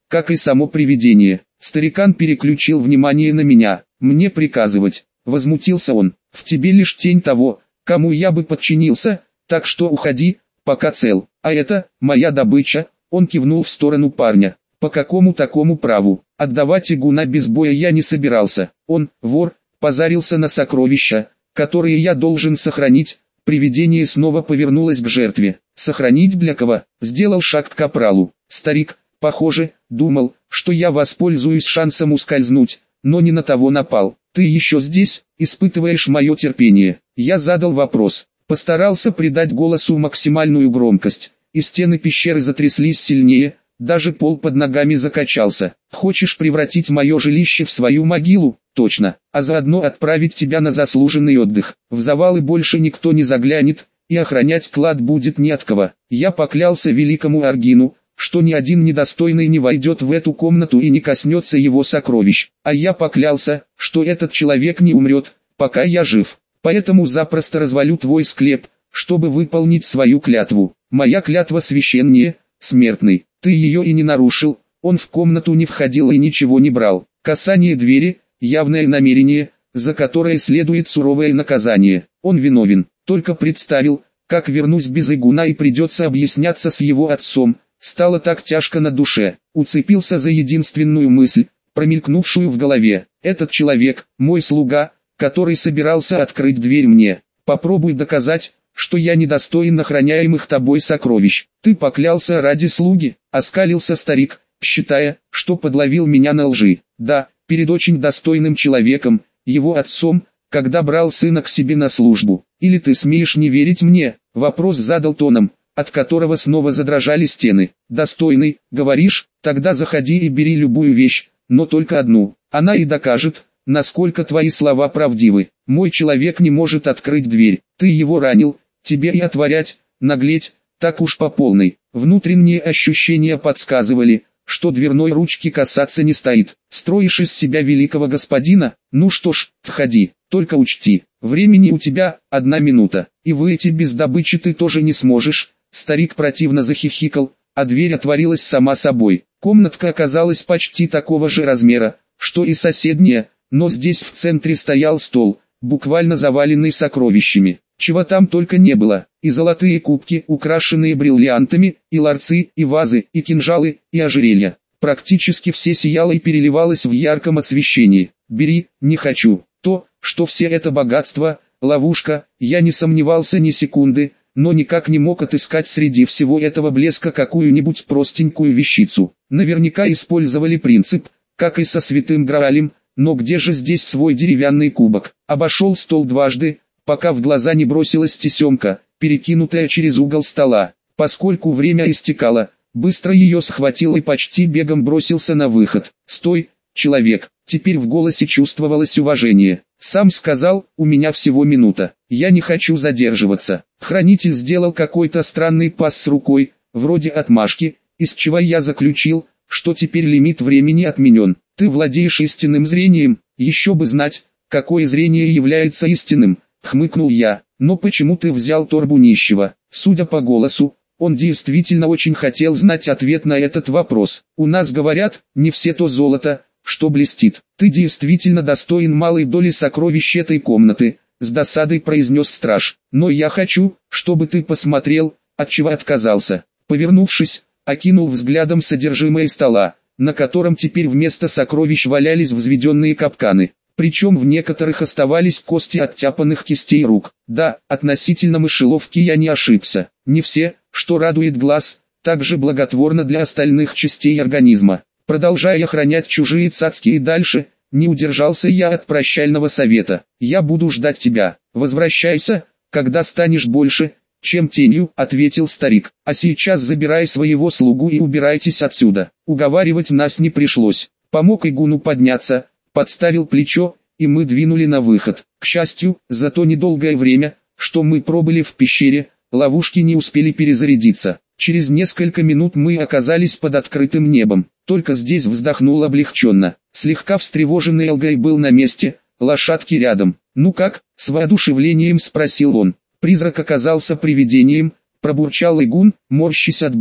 как и само привидение. Старикан переключил внимание на меня. Мне приказывать, возмутился он. В тебе лишь тень того, кому я бы подчинился, так что уходи, пока цел. А это, моя добыча, он кивнул в сторону парня. По какому такому праву? Отдавать Игуна без боя я не собирался. Он, вор, позарился на сокровища, которые я должен сохранить. Привидение снова повернулось к жертве. Сохранить для кого? Сделал шаг к капралу. Старик, похоже, думал, что я воспользуюсь шансом ускользнуть, но не на того напал. Ты еще здесь, испытываешь мое терпение? Я задал вопрос. Постарался придать голосу максимальную громкость, и стены пещеры затряслись сильнее, даже пол под ногами закачался. Хочешь превратить мое жилище в свою могилу? Точно, а заодно отправить тебя на заслуженный отдых. В завалы больше никто не заглянет, и охранять клад будет не от кого. Я поклялся великому Аргину, что ни один недостойный не войдет в эту комнату и не коснется его сокровищ. А я поклялся, что этот человек не умрет, пока я жив. Поэтому запросто развалю твой склеп, чтобы выполнить свою клятву. Моя клятва священнее, смертный. Ты ее и не нарушил. Он в комнату не входил и ничего не брал. Касание двери, явное намерение, за которое следует суровое наказание. Он виновен. Только представил, как вернусь без Игуна и придется объясняться с его отцом. Стало так тяжко на душе. Уцепился за единственную мысль, промелькнувшую в голове. Этот человек, мой слуга, который собирался открыть дверь мне. Попробуй доказать, что я недостоин охраняемых тобой сокровищ. Ты поклялся ради слуги, оскалился старик, считая, что подловил меня на лжи. Да, перед очень достойным человеком, его отцом, когда брал сына к себе на службу. Или ты смеешь не верить мне? Вопрос задал тоном, от которого снова задрожали стены. Достойный, говоришь? Тогда заходи и бери любую вещь, но только одну. Она и докажет, насколько твои слова правдивы. Мой человек не может открыть дверь. Ты его ранил, тебе и отворять, наглеть, так уж по полной. Внутренние ощущения подсказывали, что дверной ручки касаться не стоит. Строишь из себя великого господина? Ну что ж, входи, только учти, времени у тебя одна минута, и выйти без добычи ты тоже не сможешь. Старик противно захихикал, а дверь отворилась сама собой. Комнатка оказалась почти такого же размера, что и соседняя, но здесь в центре стоял стол, буквально заваленный сокровищами. Чего там только не было, и золотые кубки, украшенные бриллиантами, и ларцы, и вазы, и кинжалы, и ожерелья. Практически все сияло и переливалось в ярком освещении. Бери, не хочу. То, что все это богатство, ловушка, я не сомневался ни секунды, но никак не мог отыскать среди всего этого блеска какую-нибудь простенькую вещицу. Наверняка использовали принцип, как и со святым Граалем, но где же здесь свой деревянный кубок? Обошел стол дважды, пока в глаза не бросилась тесемка, перекинутая через угол стола. Поскольку время истекало, быстро ее схватил и почти бегом бросился на выход. «Стой, человек!» Теперь в голосе чувствовалось уважение. «Сам сказал, у меня всего минута. Я не хочу задерживаться». Хранитель сделал какой-то странный пас с рукой, вроде отмашки, из чего я заключил, что теперь лимит времени отменен. «Ты владеешь истинным зрением, еще бы знать, какое зрение является истинным», — хмыкнул я. «Но почему ты взял торбу нищего?» Судя по голосу, он действительно очень хотел знать ответ на этот вопрос. «У нас говорят, не все то золото, что блестит. Ты действительно достоин малой доли сокровищ этой комнаты», — с досадой произнес страж. «Но я хочу, чтобы ты посмотрел, от чего отказался». Повернувшись, окинул взглядом содержимое стола, на котором теперь вместо сокровищ валялись взведенные капканы. Причем в некоторых оставались кости оттяпанных кистей рук. Да, относительно мышеловки я не ошибся. Не все, что радует глаз, также благотворно для остальных частей организма. Продолжая охранять чужие цацки и дальше, не удержался я от прощального совета. «Я буду ждать тебя. Возвращайся, когда станешь больше, чем тенью», — ответил старик. «А сейчас забирай своего слугу и убирайтесь отсюда». Уговаривать нас не пришлось. Помог Игуну подняться, подставил плечо, и мы двинули на выход. К счастью, за то недолгое время, что мы пробыли в пещере, ловушки не успели перезарядиться. Через несколько минут мы оказались под открытым небом. Только здесь вздохнул облегченно. Слегка встревоженный Элгай был на месте, лошадки рядом. «Ну как?» — с воодушевлением спросил он. «Призрак оказался привидением», — пробурчал Игун, морщась от боли.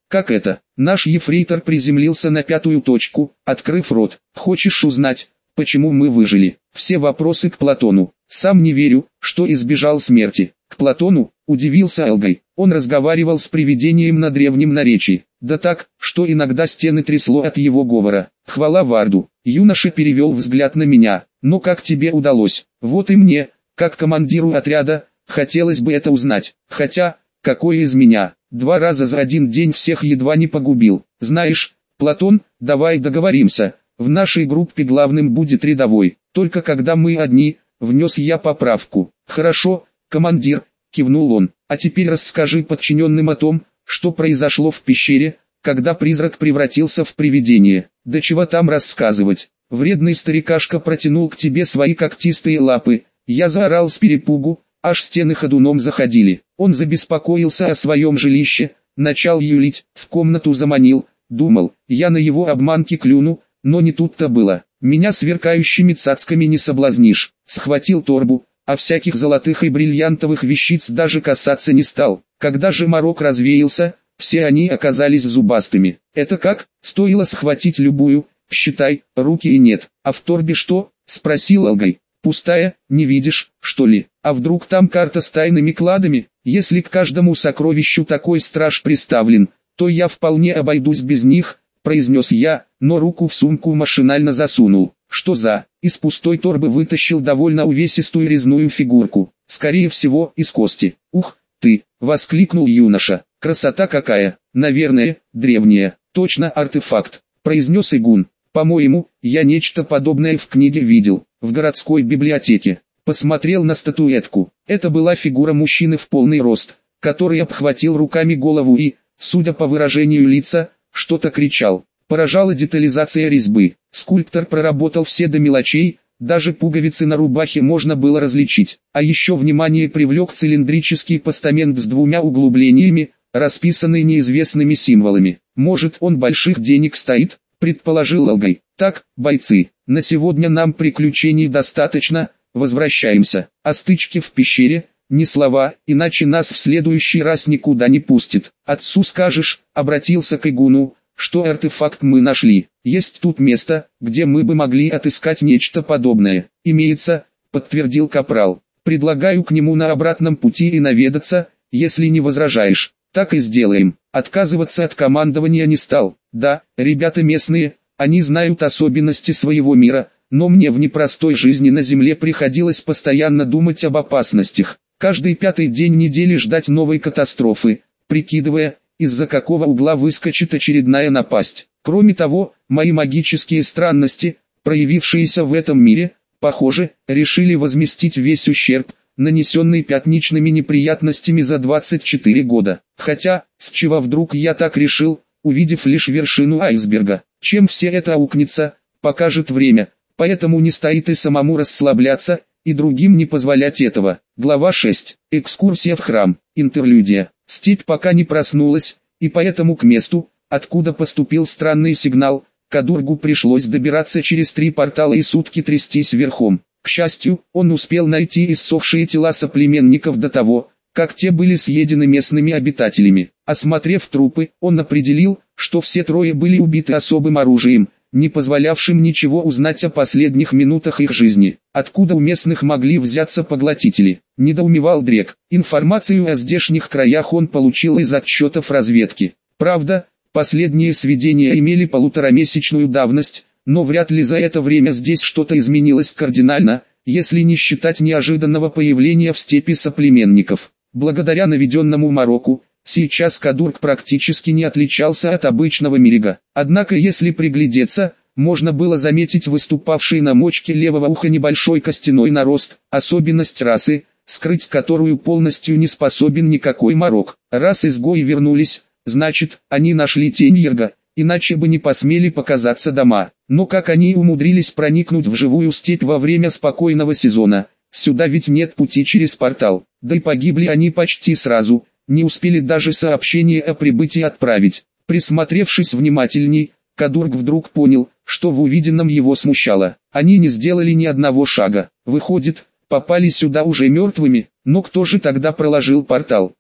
Как это? Наш ефрейтор приземлился на пятую точку, открыв рот. Хочешь узнать, почему мы выжили? Все вопросы к Платону. Сам не верю, что избежал смерти. К Платону, удивился Алгай. Он разговаривал с привидением на древнем наречии. Да так, что иногда стены трясло от его говора. Хвала Варду. Юноша перевел взгляд на меня. Но как тебе удалось? Вот и мне, как командиру отряда, хотелось бы это узнать. Хотя, какой из меня? Два раза за один день всех едва не погубил. Знаешь, Платон, давай договоримся. В нашей группе главным будет рядовой. Только когда мы одни, внес я поправку. Хорошо, командир, кивнул он. А теперь расскажи подчиненным о том, что произошло в пещере, когда призрак превратился в привидение. Да чего там рассказывать? Вредный старикашка протянул к тебе свои когтистые лапы. Я заорал с перепугу, аж стены ходуном заходили. Он забеспокоился о своем жилище, начал юлить, в комнату заманил. Думал, я на его обманки клюну, но не тут-то было. Меня сверкающими цацками не соблазнишь. Схватил торбу, а всяких золотых и бриллиантовых вещиц даже касаться не стал. Когда же морок развеялся, все они оказались зубастыми. Это как? Стоило схватить любую, считай, руки и нет. А в торбе что? Спросил Алгай. Пустая, не видишь, что ли? А вдруг там карта с тайными кладами? Если к каждому сокровищу такой страж приставлен, то я вполне обойдусь без них, произнес я, но руку в сумку машинально засунул. Что за? Из пустой торбы вытащил довольно увесистую резную фигурку, скорее всего, из кости. Ух ты, воскликнул юноша. Красота какая, наверное, древняя, точно артефакт, произнес Игун. По-моему, я нечто подобное в книге видел, в городской библиотеке. Посмотрел на статуэтку. Это была фигура мужчины в полный рост, который обхватил руками голову и, судя по выражению лица, что-то кричал. Поражала детализация резьбы. Скульптор проработал все до мелочей, даже пуговицы на рубахе можно было различить. А еще внимание привлек цилиндрический постамент с двумя углублениями, расписанный неизвестными символами. Может, он больших денег стоит, предположил Алгай. Так, бойцы, на сегодня нам приключений достаточно, возвращаемся. О стычке в пещере, ни слова, иначе нас в следующий раз никуда не пустит. Отцу скажешь, обратился к Игуну, что артефакт мы нашли. Есть тут место, где мы бы могли отыскать нечто подобное. Имеется, подтвердил капрал. Предлагаю к нему на обратном пути и наведаться, если не возражаешь. Так и сделаем. Отказываться от командования не стал. Да, ребята местные, они знают особенности своего мира, но мне в непростой жизни на земле приходилось постоянно думать об опасностях. Каждый пятый день недели ждать новой катастрофы, прикидывая, из-за какого угла выскочит очередная напасть. Кроме того, мои магические странности, проявившиеся в этом мире, похоже, решили возместить весь ущерб, нанесенный пятничными неприятностями за двадцать четыре года. Хотя, с чего вдруг я так решил, увидев лишь вершину айсберга. Чем все это аукнется, покажет время, поэтому не стоит и самому расслабляться, и другим не позволять этого. Глава шесть. Экскурсия в храм. Интерлюдия. Степь пока не проснулась, и поэтому к месту, откуда поступил странный сигнал, Кадургу пришлось добираться через три портала и сутки трястись верхом. К счастью, он успел найти иссохшие тела соплеменников до того, как те были съедены местными обитателями. Осмотрев трупы, он определил, что все трое были убиты особым оружием, не позволявшим ничего узнать о последних минутах их жизни. Откуда у местных могли взяться поглотители? Недоумевал Дрек. Информацию о здешних краях он получил из отчетов разведки. Правда, последние сведения имели полуторамесячную давность, но вряд ли за это время здесь что-то изменилось кардинально, если не считать неожиданного появления в степи соплеменников. Благодаря наведенному мороку, сейчас Кадург практически не отличался от обычного мирига. Однако если приглядеться, можно было заметить выступавший на мочке левого уха небольшой костяной нарост, особенность расы, скрыть которую полностью не способен никакой морок. Раз изгои вернулись, значит, они нашли тень Ерга, иначе бы не посмели показаться дома. Но как они умудрились проникнуть в живую степь во время спокойного сезона? Сюда ведь нет пути через портал, да и погибли они почти сразу, не успели даже сообщение о прибытии отправить. Присмотревшись внимательней, Кадург вдруг понял, что в увиденном его смущало. Они не сделали ни одного шага. Выходит, попали сюда уже мертвыми, но кто же тогда проложил портал?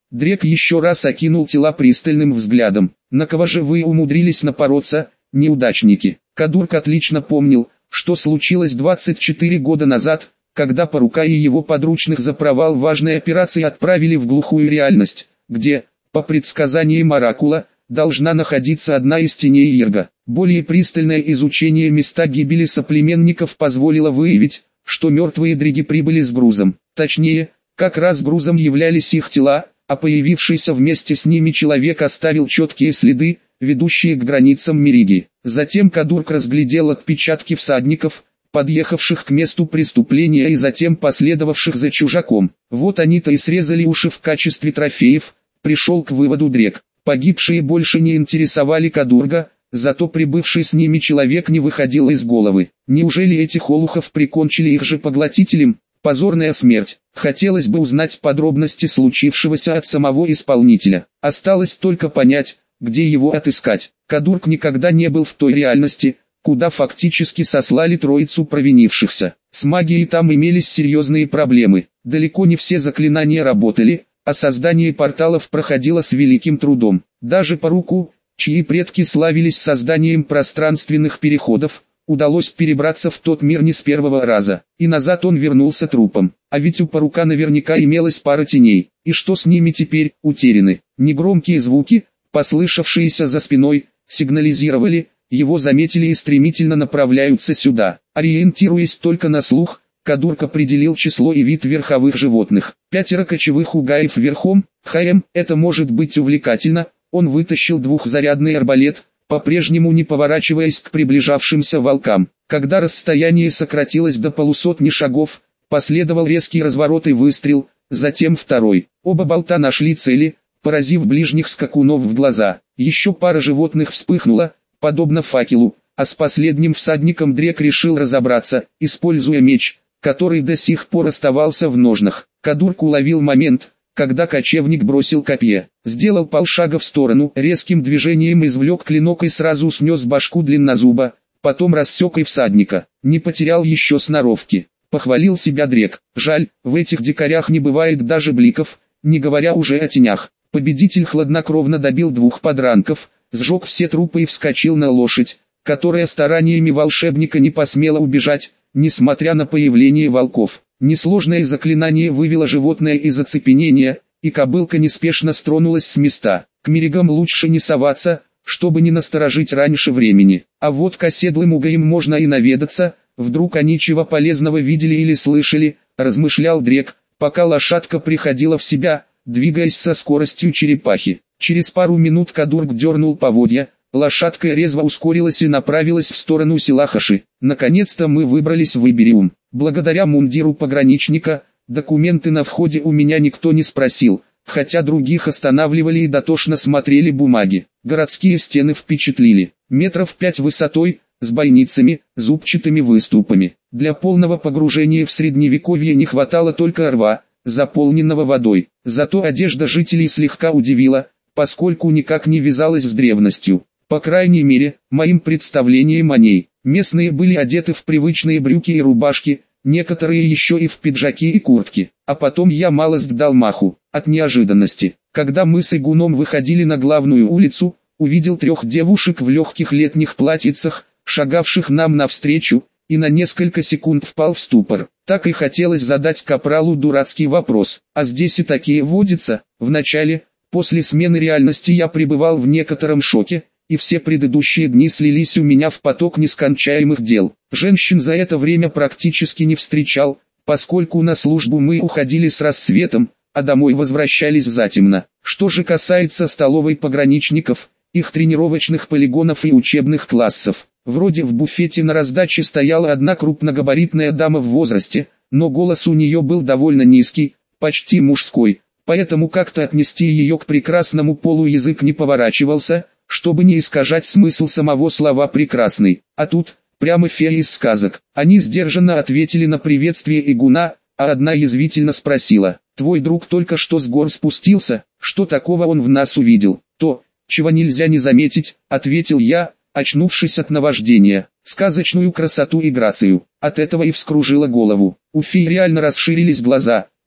Дрек еще раз окинул тела пристальным взглядом. На кого же вы умудрились напороться, неудачники? Кадурк отлично помнил, что случилось двадцать четыре года назад, когда Парука и его подручных за провал важной операции отправили в глухую реальность, где, по предсказаниям Оракула, должна находиться одна из теней Ирга. Более пристальное изучение места гибели соплеменников позволило выявить, что мертвые дриги прибыли с грузом. Точнее, как раз грузом являлись их тела, а появившийся вместе с ними человек оставил четкие следы, ведущие к границам Мериги. Затем Кадурк разглядел отпечатки всадников, подъехавших к месту преступления и затем последовавших за чужаком. Вот они-то и срезали уши в качестве трофеев, пришел к выводу Дрек. Погибшие больше не интересовали Кадурга, зато прибывший с ними человек не выходил из головы. Неужели этих олухов прикончили их же поглотителем? Позорная смерть. Хотелось бы узнать подробности случившегося от самого исполнителя. Осталось только понять, где его отыскать. Кадурк никогда не был в той реальности, куда фактически сослали троицу провинившихся. С магией там имелись серьезные проблемы. Далеко не все заклинания работали, а создание порталов проходило с великим трудом. Даже Паруку, чьи предки славились созданием пространственных переходов, удалось перебраться в тот мир не с первого раза, и назад он вернулся трупом. А ведь у Парука наверняка имелась пара теней, и что с ними теперь, утеряны. Негромкие звуки, послышавшиеся за спиной, сигнализировали, его заметили и стремительно направляются сюда. Ориентируясь только на слух, Кадурк определил число и вид верховых животных. Пятеро кочевых угаев верхом, хм, это может быть увлекательно. Он вытащил двухзарядный арбалет, по-прежнему не поворачиваясь к приближавшимся волкам. Когда расстояние сократилось до полусотни шагов, последовал резкий разворот и выстрел, затем второй. Оба болта нашли цели, поразив ближних скакунов в глаза. Еще пара животных вспыхнула, подобно факелу, а с последним всадником Дрек решил разобраться, используя меч, который до сих пор оставался в ножнах. Кадурк уловил момент, когда кочевник бросил копье, сделал полшага в сторону, резким движением извлек клинок и сразу снес башку длиннозуба, потом рассек и всадника, не потерял еще сноровки. Похвалил себя Дрек. Жаль, в этих дикарях не бывает даже бликов, не говоря уже о тенях. Победитель хладнокровно добил двух подранков, сжег все трупы и вскочил на лошадь, которая стараниями волшебника не посмела убежать, несмотря на появление волков. Несложное заклинание вывело животное из оцепенения, и кобылка неспешно стронулась с места. К меригам лучше не соваться, чтобы не насторожить раньше времени. А вот к оседлым угаям можно и наведаться, вдруг они чего полезного видели или слышали, размышлял Дрек, пока лошадка приходила в себя, двигаясь со скоростью черепахи. Через пару минут Кадурк дернул поводья, лошадка резво ускорилась и направилась в сторону села Хаши. Наконец-то мы выбрались в Ибериум. Благодаря мундиру пограничника, документы на входе у меня никто не спросил, хотя других останавливали и дотошно смотрели бумаги. Городские стены впечатлили. Метров пять высотой, с бойницами, зубчатыми выступами. Для полного погружения в средневековье не хватало только рва, заполненного водой. Зато одежда жителей слегка удивила, поскольку никак не вязалась с древностью. По крайней мере, моим представлением о ней. Местные были одеты в привычные брюки и рубашки, некоторые еще и в пиджаки и куртки. А потом я малость дал маху, от неожиданности. Когда мы с Игуном выходили на главную улицу, увидел трех девушек в легких летних платьицах, шагавших нам навстречу, и на несколько секунд впал в ступор. Так и хотелось задать капралу дурацкий вопрос. А здесь и такие водятся? Вначале, после смены реальности я пребывал в некотором шоке, и все предыдущие дни слились у меня в поток нескончаемых дел. Женщин за это время практически не встречал, поскольку на службу мы уходили с рассветом, а домой возвращались затемно. Что же касается столовой пограничников, их тренировочных полигонов и учебных классов, вроде в буфете на раздаче стояла одна крупногабаритная дама в возрасте, но голос у нее был довольно низкий, почти мужской, поэтому как-то отнести ее к прекрасному полу язык не поворачивался, чтобы не искажать смысл самого слова «прекрасный». А тут, прямо фея из сказок. Они сдержанно ответили на приветствие Игуна, а одна язвительно спросила: «Твой друг только что с гор спустился, что такого он в нас увидел?» «То, чего нельзя не заметить», — ответил я, очнувшись от наваждения, «сказочную красоту и грацию». От этого и вскружило голову. У феи реально расширились глаза,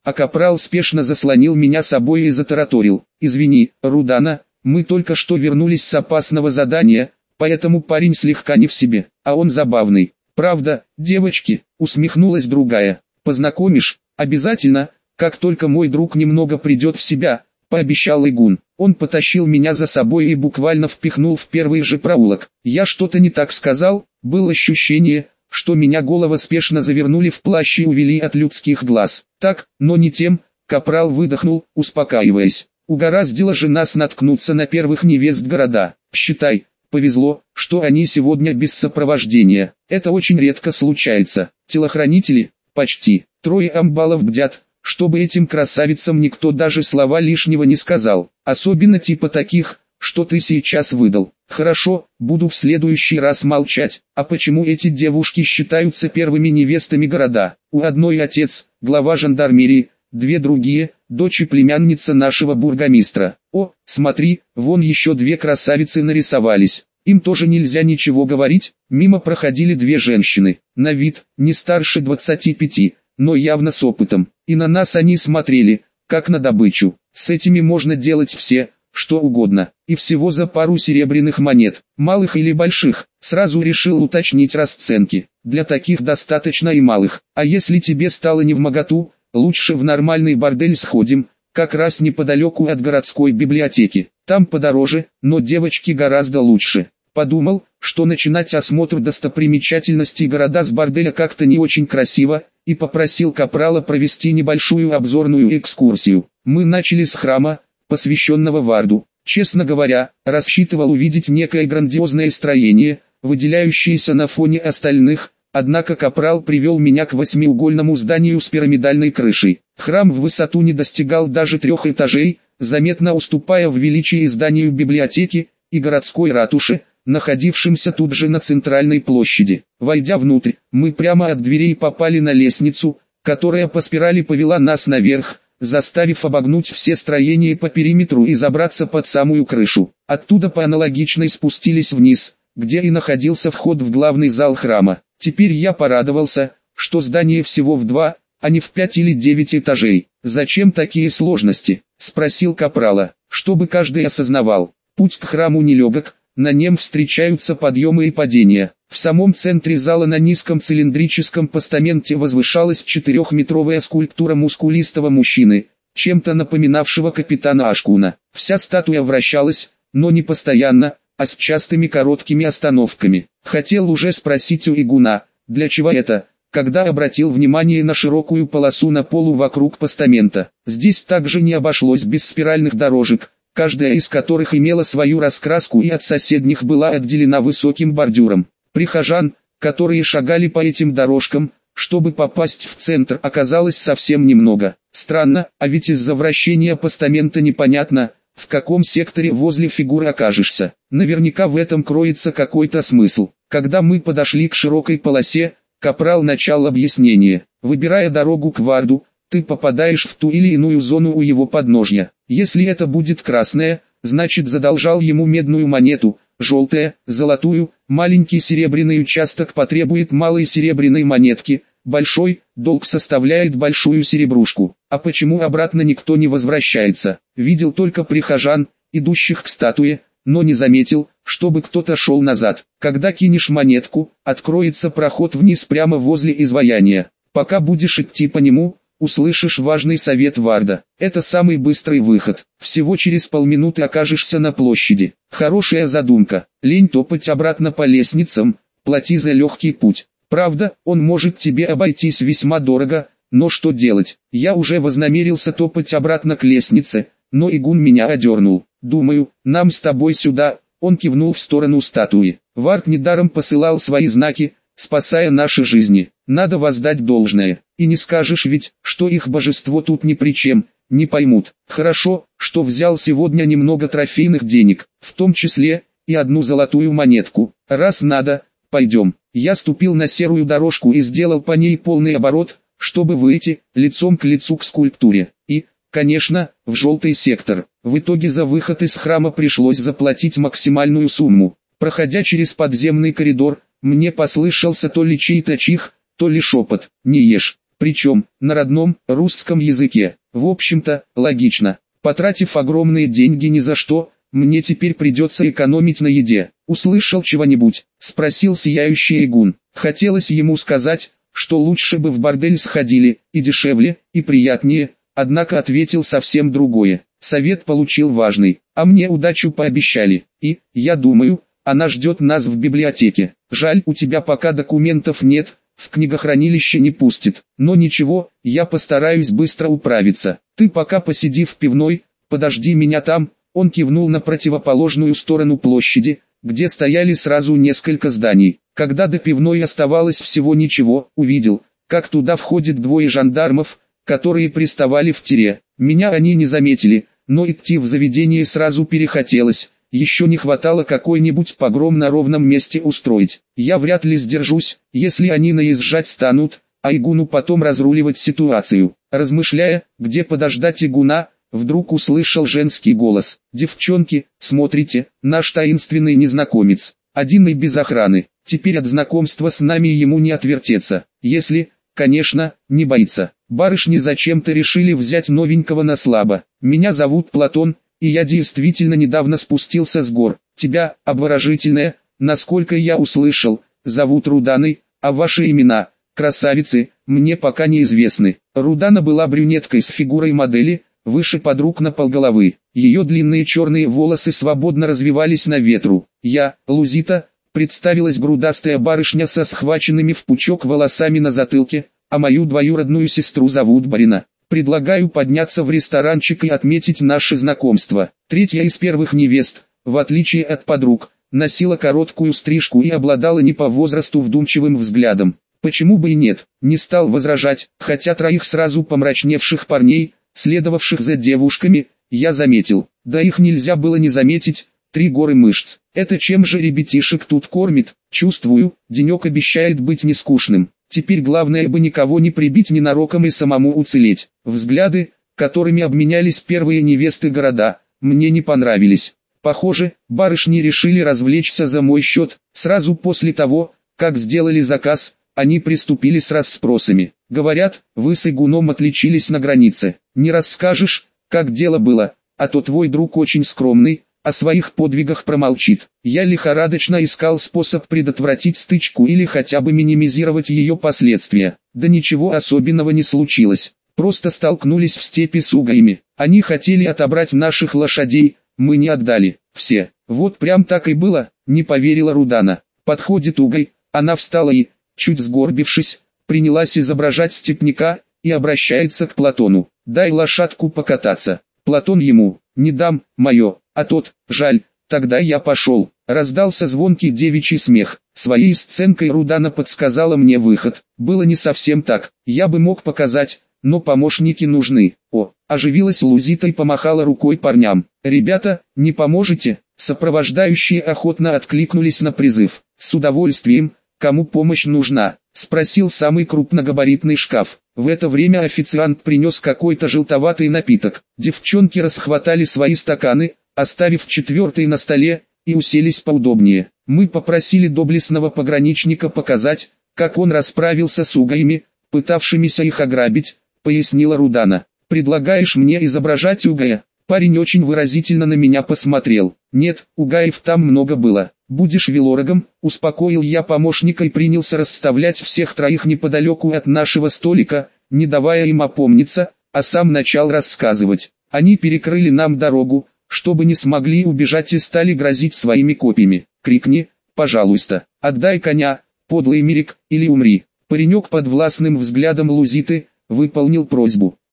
а капрал спешно заслонил меня собой и затараторил. «Извини, Рудана, мы только что вернулись с опасного задания, поэтому парень слегка не в себе, а он забавный. Правда, девочки?» — усмехнулась другая. «Познакомишь? Обязательно, как только мой друг немного придет в себя», — пообещал Игун. Он потащил меня за собой и буквально впихнул в первый же проулок. Я что-то не так сказал, было ощущение, что меня голова спешно завернули в плащ и увели от людских глаз. Так, но не тем, капрал выдохнул, успокаиваясь. Угораздило же нас наткнуться на первых невест города. Считай, повезло, что они сегодня без сопровождения. Это очень редко случается. Телохранители? Почти. Трое амбалов бдят, чтобы этим красавицам никто даже слова лишнего не сказал. Особенно типа таких, что ты сейчас выдал. Хорошо, буду в следующий раз молчать. А почему эти девушки считаются первыми невестами города? У одной отец, глава жандармерии, две другие, дочь и племянница нашего бургомистра. О, смотри, вон еще две красавицы нарисовались. Им тоже нельзя ничего говорить. Мимо проходили две женщины, на вид, не старше двадцати пяти, но явно с опытом. И на нас они смотрели, как на добычу. С этими можно делать все, что угодно, и всего за пару серебряных монет, малых или больших. Сразу решил уточнить расценки. Для таких достаточно и малых. А если тебе стало невмоготу, лучше в нормальный бордель сходим, как раз неподалеку от городской библиотеки. Там подороже, но девочки гораздо лучше. Подумал, что начинать осмотр достопримечательностей города с борделя как-то не очень красиво, и попросил капрала провести небольшую обзорную экскурсию. Мы начали с храма, посвященного Варду. Честно говоря, рассчитывал увидеть некое грандиозное строение, выделяющееся на фоне остальных, однако капрал привел меня к восьмиугольному зданию с пирамидальной крышей. Храм в высоту не достигал даже трех этажей, заметно уступая в величии зданию библиотеки и городской ратуши, находившимся тут же на центральной площади. Войдя внутрь, мы прямо от дверей попали на лестницу, которая по спирали повела нас наверх, заставив обогнуть все строения по периметру и забраться под самую крышу. Оттуда по аналогичной спустились вниз, где и находился вход в главный зал храма. Теперь я порадовался, что здание всего в два, а не в пять или девять этажей. «Зачем такие сложности?» — спросил капрала. «Чтобы каждый осознавал, путь к храму нелегок, на нем встречаются подъемы и падения». В самом центре зала на низком цилиндрическом постаменте возвышалась четырехметровая скульптура мускулистого мужчины, чем-то напоминавшего капитана Ашкуна. Вся статуя вращалась, но не постоянно, а с частыми короткими остановками. Хотел уже спросить у Игуна, для чего это, когда обратил внимание на широкую полосу на полу вокруг постамента. Здесь также не обошлось без спиральных дорожек, каждая из которых имела свою раскраску и от соседних была отделена высоким бордюром. Прихожан, которые шагали по этим дорожкам, чтобы попасть в центр, оказалось совсем немного. Странно, а ведь из-за вращения постамента непонятно, в каком секторе возле фигуры окажешься. Наверняка в этом кроется какой-то смысл. Когда мы подошли к широкой полосе, капрал начал объяснение. Выбирая дорогу к Варду, ты попадаешь в ту или иную зону у его подножья. Если это будет красная, значит задолжал ему медную монету, желтая, золотую, маленький серебряный участок потребует малой серебряной монетки, большой, долг составляет большую серебрушку. А почему обратно никто не возвращается? Видел только прихожан, идущих к статуе, но не заметил, чтобы кто-то шел назад. Когда кинешь монетку, откроется проход вниз прямо возле изваяния. Пока будешь идти по нему, услышишь важный совет Варда. Это самый быстрый выход. Всего через полминуты окажешься на площади. Хорошая задумка. Лень топать обратно по лестницам, плати за легкий путь. Правда, он может тебе обойтись весьма дорого, но что делать? Я уже вознамерился топать обратно к лестнице, но Игун меня одернул. Думаю, нам с тобой сюда. Он кивнул в сторону статуи. Вард недаром посылал свои знаки, спасая наши жизни. Надо воздать должное. И не скажешь ведь, что их божество тут ни при чем, не поймут. Хорошо, что взял сегодня немного трофейных денег, в том числе и одну золотую монетку. Раз надо, пойдем. Я ступил на серую дорожку и сделал по ней полный оборот, чтобы выйти лицом к лицу к скульптуре. И, конечно, в желтый сектор. В итоге за выход из храма пришлось заплатить максимальную сумму. Проходя через подземный коридор, мне послышался то ли чей-то чих, то ли шепот. «Не ешь, причем на родном русском языке. В общем-то, логично. Потратив огромные деньги ни за что, мне теперь придется экономить на еде. «Услышал чего-нибудь?» – спросил сияющий Игун. Хотелось ему сказать, что лучше бы в бордель сходили, и дешевле, и приятнее, однако ответил совсем другое. Совет получил важный, а мне удачу пообещали, и, я думаю, она ждет нас в библиотеке. Жаль, у тебя пока документов нет, в книгохранилище не пустит, но ничего, я постараюсь быстро управиться. Ты пока посиди в пивной, подожди меня там. Он кивнул на противоположную сторону площади, где стояли сразу несколько зданий. Когда до пивной оставалось всего ничего, увидел, как туда входит двое жандармов, которые приставали в тире. Меня они не заметили, но идти в заведение сразу перехотелось. Еще не хватало какой-нибудь погром на ровном месте устроить. Я вряд ли сдержусь, если они наезжать станут, а Игуну потом разруливать ситуацию. Размышляя, где подождать Игуна, вдруг услышал женский голос. «Девчонки, смотрите, наш таинственный незнакомец, один и без охраны. Теперь от знакомства с нами ему не отвертеться, если, конечно, не боится. Барышни зачем-то решили взять новенького на слабо. Меня зовут Платон, и я действительно недавно спустился с гор. Тебя, обворожительная, насколько я услышал, зовут Руданой, а ваши имена, красавицы, мне пока неизвестны». Рудана была брюнеткой с фигурой модели, выше подруг на полголовы. Ее длинные черные волосы свободно развивались на ветру. «Я, Лузита», представилась грудастая барышня со схваченными в пучок волосами на затылке, «а мою двоюродную сестру зовут Барина. Предлагаю подняться в ресторанчик и отметить наше знакомство». Третья из первых невест, в отличие от подруг, носила короткую стрижку и обладала не по возрасту вдумчивым взглядом. Почему бы и нет, не стал возражать, хотя троих сразу помрачневших парней, следовавших за девушками, я заметил. Да их нельзя было не заметить, три горы мышц. Это чем же ребятишек тут кормит? Чувствую, денек обещает быть нескучным. Теперь главное бы никого не прибить ненароком и самому уцелеть. Взгляды, которыми обменялись первые невесты города, мне не понравились. Похоже, барышни решили развлечься за мой счет. Сразу после того, как сделали заказ, они приступили с расспросами. Говорят, вы с Игуном отличились на границе. Не расскажешь, как дело было, а то твой друг очень скромный, о своих подвигах промолчит. Я лихорадочно искал способ предотвратить стычку или хотя бы минимизировать ее последствия. Да ничего особенного не случилось. Просто столкнулись в степи с угаями. Они хотели отобрать наших лошадей, мы не отдали. Все. Вот прям так и было, не поверила Рудана. Подходит угай, она встала и, чуть сгорбившись, принялась изображать степняка, и обращается к Платону. «Дай лошадку покататься». Платон ему: «Не дам, мое», а тот: «Жаль, тогда я пошел». Раздался звонкий девичий смех. Своей сценкой Рудана подсказала мне выход. Было не совсем так, я бы мог показать, но помощники нужны. О, оживилась Лузита и помахала рукой парням. «Ребята, не поможете?» Сопровождающие охотно откликнулись на призыв. «С удовольствием, кому помощь нужна?» — спросил самый крупногабаритный шкаф. В это время официант принес какой-то желтоватый напиток. Девчонки расхватали свои стаканы, оставив четвертый на столе, и уселись поудобнее. Мы попросили доблестного пограничника показать, как он расправился с угаями, пытавшимися их ограбить, пояснила Рудана. «Предлагаешь мне изображать угая?» Парень очень выразительно на меня посмотрел. «Нет, угаев там много было. Будешь велорогом», — успокоил я помощника и принялся расставлять всех троих неподалеку от нашего столика, не давая им опомниться, а сам начал рассказывать. Они перекрыли нам дорогу, чтобы не смогли убежать и стали грозить своими копьями. «Крикни, пожалуйста, отдай коня, подлый мирик, или умри». Паренек под властным взглядом Лузиты выполнил просьбу.